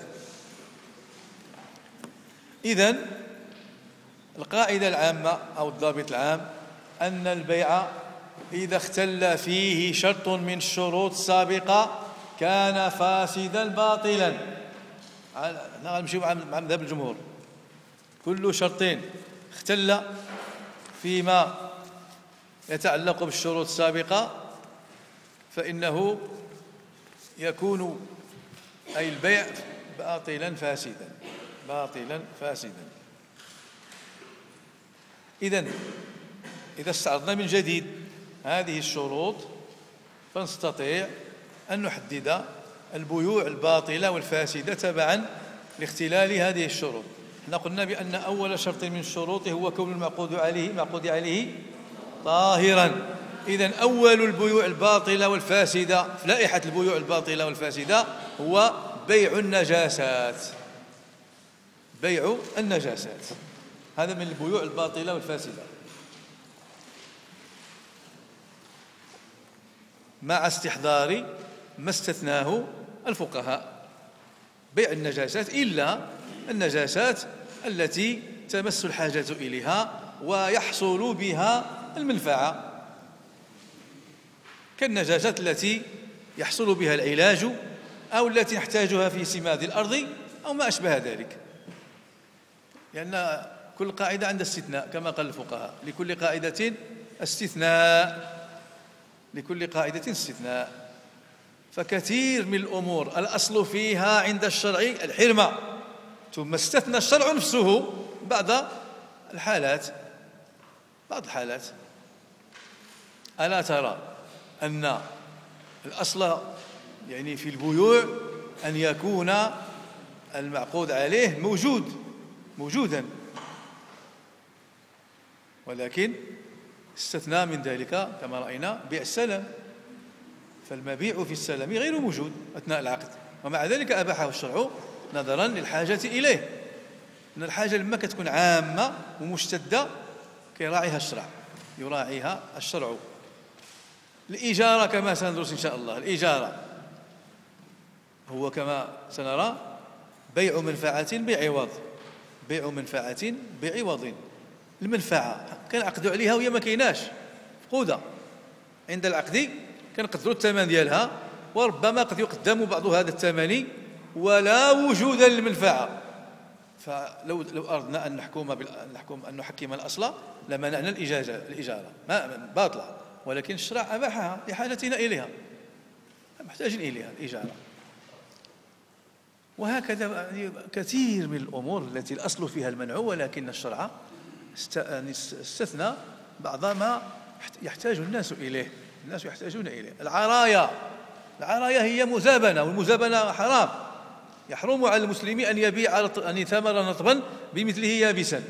إذن القاعدة العامة أو الضابط العام أن البيع إذا اختل فيه شرط من الشروط السابقة كان فاسدا باطلا. نمشي مع مذهب الجمهور، كل شرط اختل فيما يتعلق بالشروط السابقة فإنه يكون أي البيع باطلا فاسدا، باطلا فاسدا. إذن إذا استعرضنا من جديد هذه الشروط فنستطيع أن نحدد البيوع الباطلة والفاسدة تبعا لاختلال هذه الشروط. احنا قلنا بأن أول شرط من الشروط هو كون المعقود عليه طاهرا. إذن أول البيوع الباطلة والفاسدة في لائحة البيوع الباطلة والفاسدة هو بيع النجاسات، بيع النجاسات، هذا من البيوع الباطلة والفاسدة، مع استحضار ما استثناه الفقهاء. بيع النجاسات إلا النجاسات التي تمس الحاجة إليها ويحصل بها المنفعة، كالنجاسات التي يحصل بها العلاج أو التي نحتاجها في سماد الأرض أو ما أشبه ذلك، لأن كل قاعدة عندها استثناء كما قال الفقهاء، لكل قاعدة استثناء، لكل قاعدة استثناء. فكثير من الأمور الأصل فيها عند الشرع الحرمة، ثم استثنى الشرع نفسه بعض الحالات. ألا ترى أن الأصل يعني في البيوع أن يكون المعقود عليه موجودا، ولكن استثنى من ذلك كما رأينا بيع السلم، فالمبيع في السلم غير موجود أثناء العقد، ومع ذلك أباحه الشرع نظرا للحاجة إليه، أن الحاجة لما كتكون عامة ومشتدة يراعيها الشرع. الإجارة كما سندرس إن شاء الله، الإجارة هو كما سنرى بيع منفعة بعوض. المنفعة كنعقدوا عليها وهي ما كايناش مفقودة، عند العقد كنقدروا الثمن ديالها، وربما قد يقدم بعض هذا الثمن ولا وجود للمنفعة. فلو أردنا أن نحكم الأصل لمنعنا الإجارة باطلة، ولكن الشرع أباحها لحاجتنا إليها، محتاجين إليها الإجارة. وهكذا كثير من الأمور التي الأصل فيها المنع، ولكن الشرع استثنى بعض ما يحتاج الناس يحتاجون إليه. العرايا هي مزابنة، والمزابنة حرام، يحرم على المسلم أن يبيع ثمرا رطبا بمثله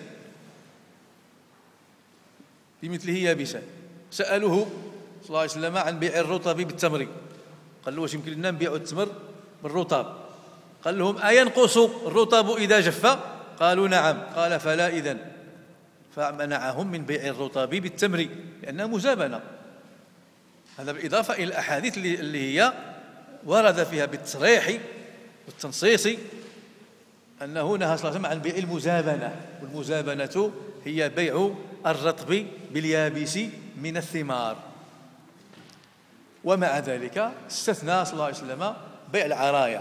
يابسا. سألوه صلى الله عليه وسلم عن بيع الرطب بالتمر، قال له: واش يمكن لنا نبيع التمر بالرطب؟ قال لهم: أينقص الرطب إذا جف؟ قالوا: نعم. قال: فلا إذن. فمنعهم من بيع الرطب بالتمر لأنها مزابنة. هذا بالإضافة إلى الأحاديث اللي هي ورد فيها بالتصريح والتنصيص أنه نهى صلى الله عليه وسلم عن بيع المزابنة، والمزابنة هي بيع الرطب باليابس من الثمار. ومع ذلك استثنى صلى الله عليه وسلم بيع العرايا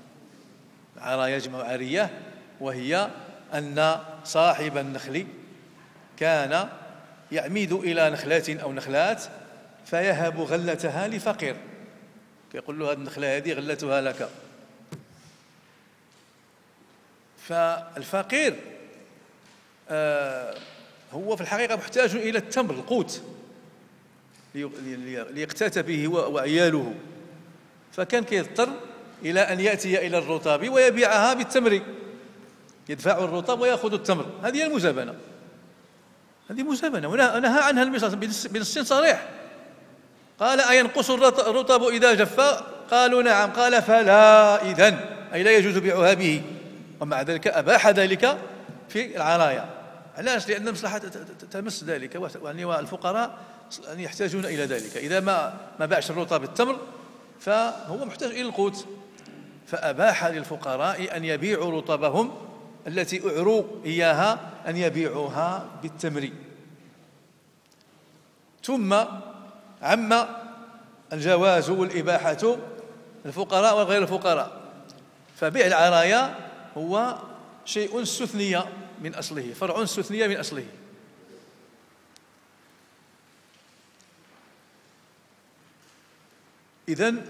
جمع عارية، وهي أن صاحب النخل كان يعمد إلى نخلات أو نخلات فيهب غلتها لفقير، يقول له: هذه النخلة هذه غلتها لك. فالفقير هو في الحقيقة محتاج إلى التمر، القوت، ليقتات به وعياله، فكان كيضطر إلى أن يأتي إلى الرطب ويبيعها بالتمر، يدفع الرطب ويأخذ التمر. هذه المزابنة، ونهى عنها النبي بنص صريح. قال: أينقص الرطب إذا جف؟ قالوا: نعم. قال: فلا إذن، أي لا يجوز بيعها به. ومع ذلك أباح ذلك في العرايا. علاش؟ لأن المصلحة تمس ذلك، والفقراء يحتاجون إلى ذلك. إذا ما باعش الرطب بالتمر فهو محتاج إلى القوت، فأباح للفقراء أن يبيعوا رطبهم التي أعروا إياها أن يبيعوها بالتمر. ثم عم الجواز والإباحة الفقراء وغير الفقراء، فبيع العرايا هو شيء استثني من أصله، فرع استثني من أصله. إذن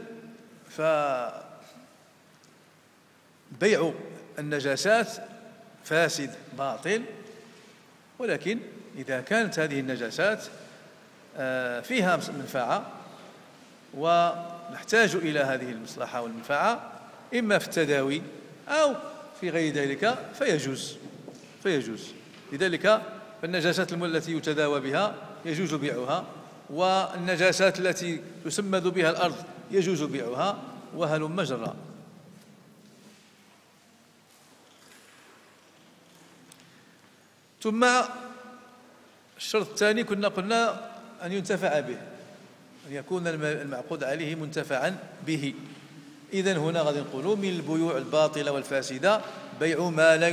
فبيع النجاسات فاسد باطل، ولكن إذا كانت هذه النجاسات فيها منفعة ونحتاج إلى هذه المصلحة والمنفعة إما في التداوي أو في غير ذلك فيجوز. لذلك فالنجاسات التي يتداوى بها يجوز بيعها، والنجاسات التي تسمد بها الأرض يجوز بيعها، وهلم جرا. ثم الشرط الثاني قلنا أن ينتفع به، أن يكون المعقود عليه منتفعا به. إذن هنا غادي نقولوا من البيوع الباطلة والفاسدة بيع ما لا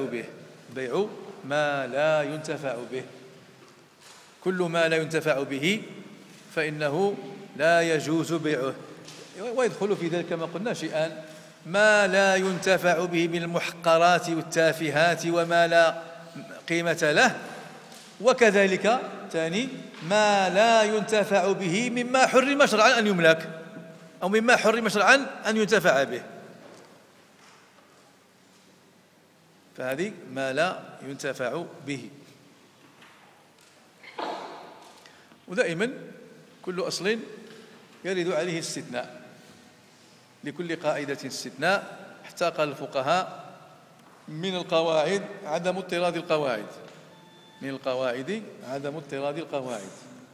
ينتفع به. كل ما لا ينتفع به فإنه لا يجوز بيعه. ويدخل في ذلك كما قلنا شيئان: ما لا ينتفع به من المحقرات والتافهات وما لا قيمة له، وكذلك ثاني ما لا ينتفع به مما حرم شرعا أن يملك. أو مما حرم شرعا أن ينتفع به، فهذه ما لا ينتفع به. ودائما كل أصل يرد عليه استثناء، لكل قاعدة استثناء، حتى قال الفقهاء من القواعد عدم اضطراد القواعد، من القواعد عدم اضطراد القواعد.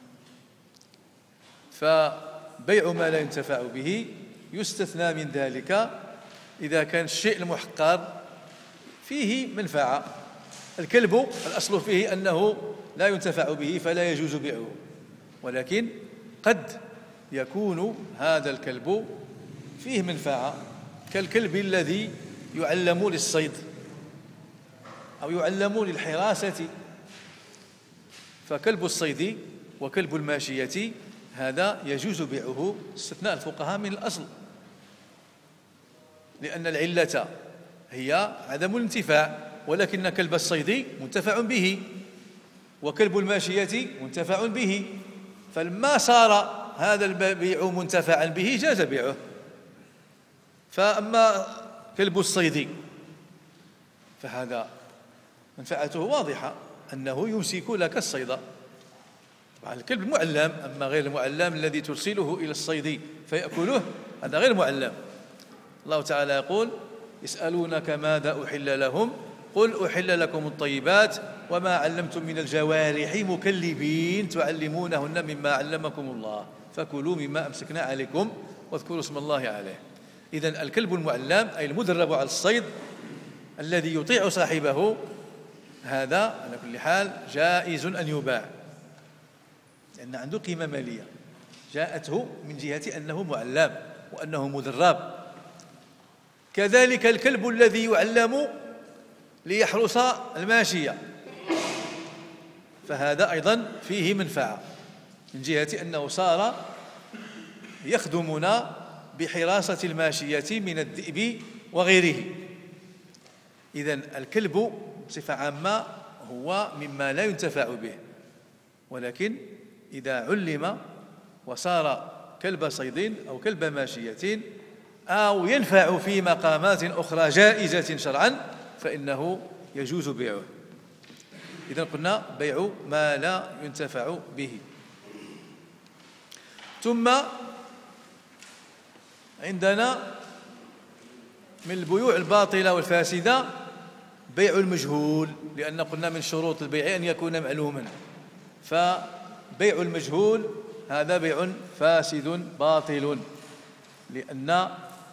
فبيع ما لا ينتفع به يستثنى من ذلك إذا كان الشيء المحقر فيه منفعة. الكلب الأصل فيه أنه لا ينتفع به فلا يجوز بيعه، ولكن قد يكون هذا الكلب فيه منفعة، كالكلب الذي يعلم للصيد أو يعلم للحراسة، فكلب الصيد وكلب الماشية هذا يجوز بيعه استثناء الفقهاء من الأصل، لأن العلة هي عدم الانتفاع، ولكن كلب الصيد منتفع به وكلب الماشية منتفع به، فلما صار هذا البيع منتفعا به جاز بيعه. فأما كلب الصيد فهذا منفعته واضحة، أنه يمسك لك الصيد، الكلب المعلم. أما غير المعلم الذي ترسله إلى الصيد فيأكله هذا غير معلم. الله تعالى يقول: يسألونك ماذا أحل لهم قل أحل لكم الطيبات وما علمتم من الجوارح مكلبين تعلمونهن مما علمكم الله فكلوا مما أمسكنا عليكم واذكروا اسم الله عليه. إذن الكلب المعلم أي المدرب على الصيد الذي يطيع صاحبه هذا على كل حال جائز أن يباع، لأن عنده قيمة مالية جاءته من جهة أنه معلم وأنه مدرب. كذلك الكلب الذي يعلم ليحرس الماشية فهذا أيضا فيه منفعة من جهة أنه صار يخدمنا بحراسة الماشية من الذئب وغيره. إذن الكلب بصفة عامة هو مما لا ينتفع به، ولكن إذا علم وصار كلب صيد أو كلب ماشية أو ينفع في مقامات أخرى جائزة شرعا فإنه يجوز بيعه. إذن قلنا بيع ما لا ينتفع به. ثم عندنا من البيوع الباطلة والفاسدة بيع المجهول، لأن قلنا من شروط البيع أن يكون معلوما، فبيع المجهول هذا بيع فاسد باطل، لأن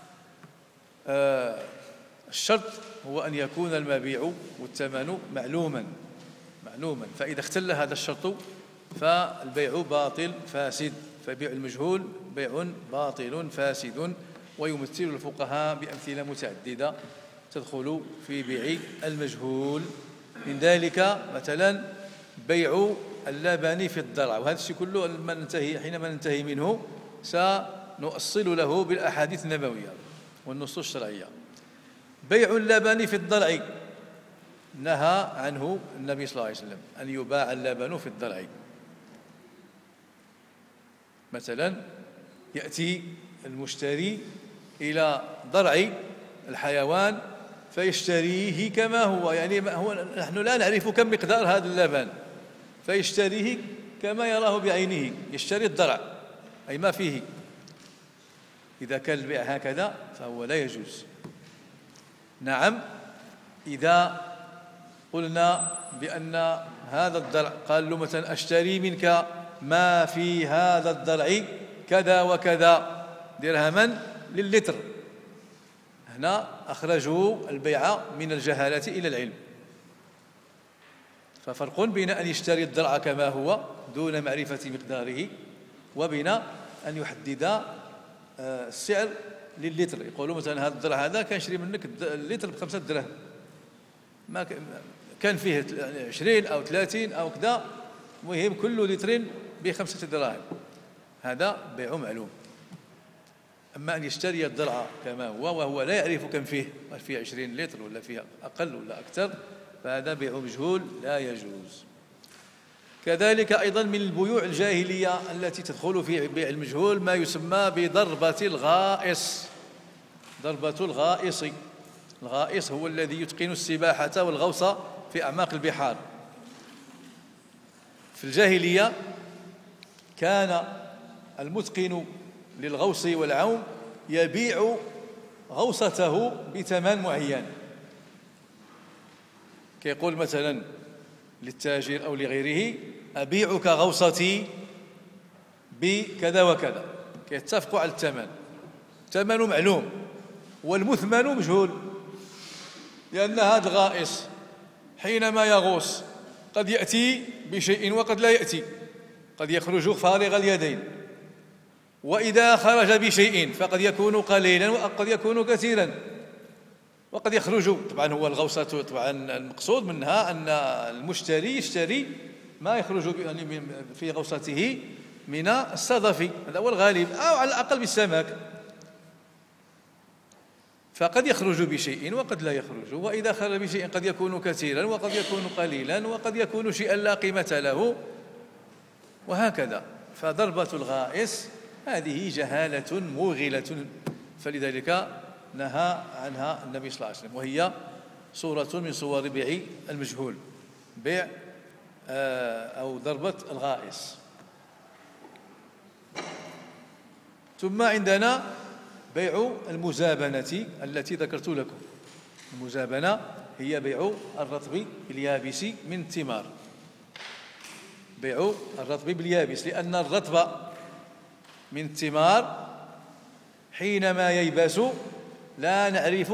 الشرط هو أن يكون المبيع والثمن معلوما، فإذا اختل هذا الشرط فالبيع باطل فاسد. فبيع المجهول بيع باطل فاسد، ويمثل الفقهاء بأمثلة متعددة تدخل في بيع المجهول. من ذلك مثلا بيع اللبن في الضرع، وهذا الشيء كله حينما ننتهي منه سنؤصل له بالأحاديث النبوية والنصوص الشرعية. بيع اللبن في الضرع نهى عنه النبي صلى الله عليه وسلم، أن يباع اللبن في الضرع. مثلا يأتي المشتري إلى ضرع الحيوان فيشتريه كما هو، يعني نحن لا نعرف كم مقدار هذا اللبن، فيشتريه كما يراه بعينه، يشتري الضرع أي ما فيه. إذا كان البيع هكذا فهو لا يجوز. نعم، إذا قلنا بأن هذا الضرع قال له مثلا أشتري منك ما في هذا الضرع كذا وكذا درهما للتر، هنا أخرجوا البيع من الجهالة إلى العلم. ففرق بين أن يشتري الضرع كما هو دون معرفة مقداره وبين أن يحدد السعر للتر. يقولوا مثلا هذا الضرع هذا كنشري منك اللتر ب5 دراهم، ما كان فيه 20 أو 30 أو كذا، المهم كل لتر ب5 دراهم، هذا بيع معلوم. أما أن يشتري الضرع كما هو وهو لا يعرف كم فيه، هل فيه 20 لتر ولا فيه أقل ولا أكثر، فهذا بيع مجهول لا يجوز. كذلك أيضا من البيوع الجاهلية التي تدخل في بيع المجهول ما يسمى بضربة الغائص. ضربة الغائص. الغائص هو الذي يتقن السباحة والغوص في أعماق البحار. في الجاهلية كان المتقن للغوص والعوم يبيع غوصته بثمن معين، كيقول مثلا للتاجر أو لغيره: أبيعك غوصتي بكذا وكذا، كيتفقوا على الثمن. ثمن معلوم والمثمن مجهول، لأن هذا الغائص حينما يغوص قد يأتي بشيء وقد لا يأتي، قد يخرج فارغ اليدين، وإذا خرج بشيء فقد يكون قليلا وقد يكون كثيرا، وقد يخرج. طبعا هو الغوصة طبعا المقصود منها أن المشتري يشتري ما يخرج في غوصته من الصدف، هذا هو الغالب، أو على الأقل بالسمك، فقد يخرج بشيء وقد لا يخرج، وإذا خرج بشيء قد يكون كثيرا وقد يكون قليلا وقد يكون شيئا لا قيمة له، وهكذا. فضربة الغائص هذه جهالة موغلة، فلذلك نهى عنها النبي صلى الله عليه وسلم، وهي صورة من صور بيع المجهول، بيع أو ضربة الغائص. ثم عندنا بيع المزابنة التي ذكرت لكم. المزابنة هي بيع الرطب باليابس من الثمار، بيع الرطب باليابس، لأن الرطب من الثمار حينما ييبس لا نعرف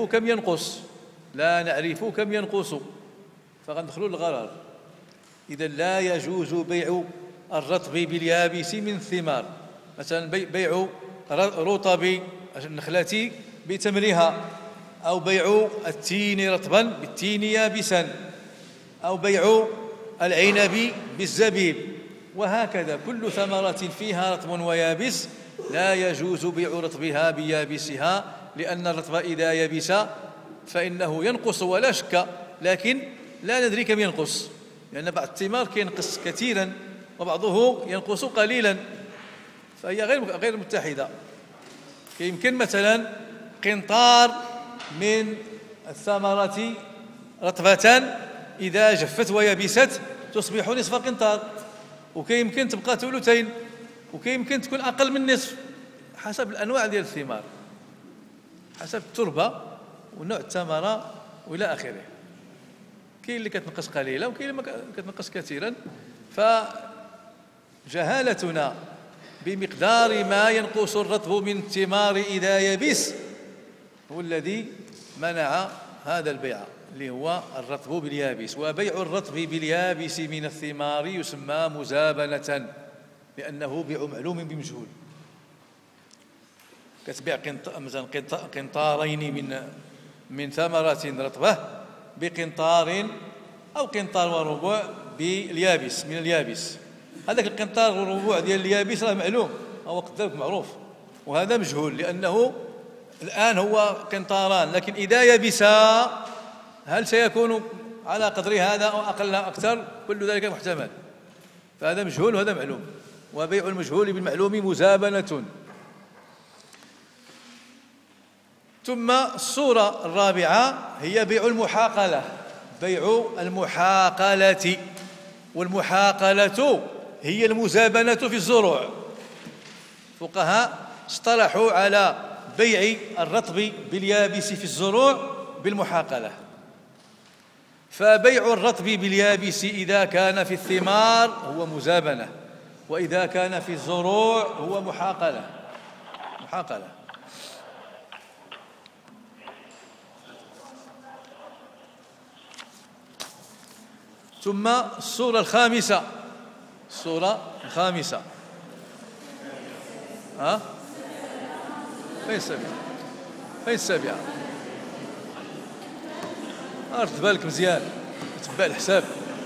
كم ينقص، فغندخلوا للغرر. إذا لا يجوز بيع الرطب باليابس من الثمار، مثلا بيع رطب النخلة بتمرها، أو بيع التين رطبا بالتين يابسا، أو بيع العنب بالزبيب، وهكذا. كل ثمرة فيها رطب ويابس لا يجوز بيع رطبها بيابسها، لأن الرطب إذا يبس فإنه ينقص ولا شك، لكن لا ندري كم ينقص، لأن بعض الثمار ينقص كثيرا وبعضه ينقص قليلا، فهي غير متحدة. يمكن مثلا قنطار من الثمرة رطبة إذا جفت ويبست تصبح نصف قنطار، وكيمكن تبقى ثلثين، وكيمكن تكون أقل من نصف، حسب الأنواع ديال الثمار، حسب التربة ونوع الثمرة وإلى آخره. كاين اللي كتنقص قليلا وكاين اللي كتنقص كثيرا. فجهالتنا بمقدار ما ينقص الرطب من الثمار إذا يبس هو الذي منع هذا البيع، اللي هو الرطب باليابس. وبيع الرطب باليابس من الثمار يسمى مزابنة، لأنه بيع معلوم بمجهول. كتبيع مثلا قنطارين من ثمرة رطبة بقنطار أو قنطار وربع باليابس من اليابس. هذاك القنطار والربع ديال اليابس راه معلوم، هو قدامك معروف، وهذا مجهول لأنه الآن هو قنطاران، لكن إذا يبسا هل سيكون على قدر هذا أو أقل أو أكثر؟ كل ذلك محتمل، فهذا مجهول وهذا معلوم. وبيع المجهول بالمعلوم مزابنة. ثم الصورة الرابعة هي بيع المحاقلة. بيع المحاقلة، والمحاقلة هي المزابنة في الزروع. فقهاء اصطلحوا على بيع الرطب باليابس في الزروع بالمحاقلة. فبيع الرطب باليابس إذا كان في الثمار هو مزابنة، وإذا كان في الزروع هو محاقلة. ثم الصورة الخامسة. فين السابعة؟ رد بالك مزيان، تبع الحساب،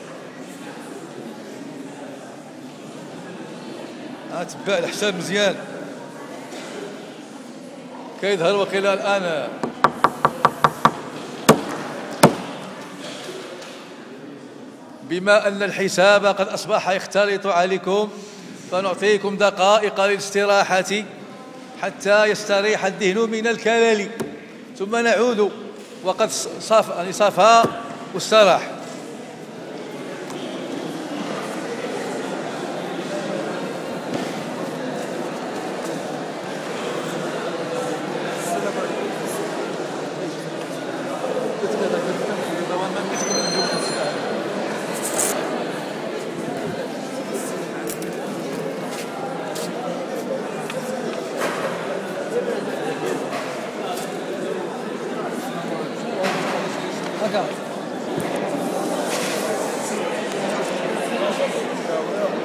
تبع الحساب مزيان. كيظهر وكيل الآن بما أن الحساب قد أصبح يختلط عليكم فنعطيكم دقائق للاستراحة حتى يستريح الذهن من الكلل، ثم نعود وقد صفى واستراح. Okay.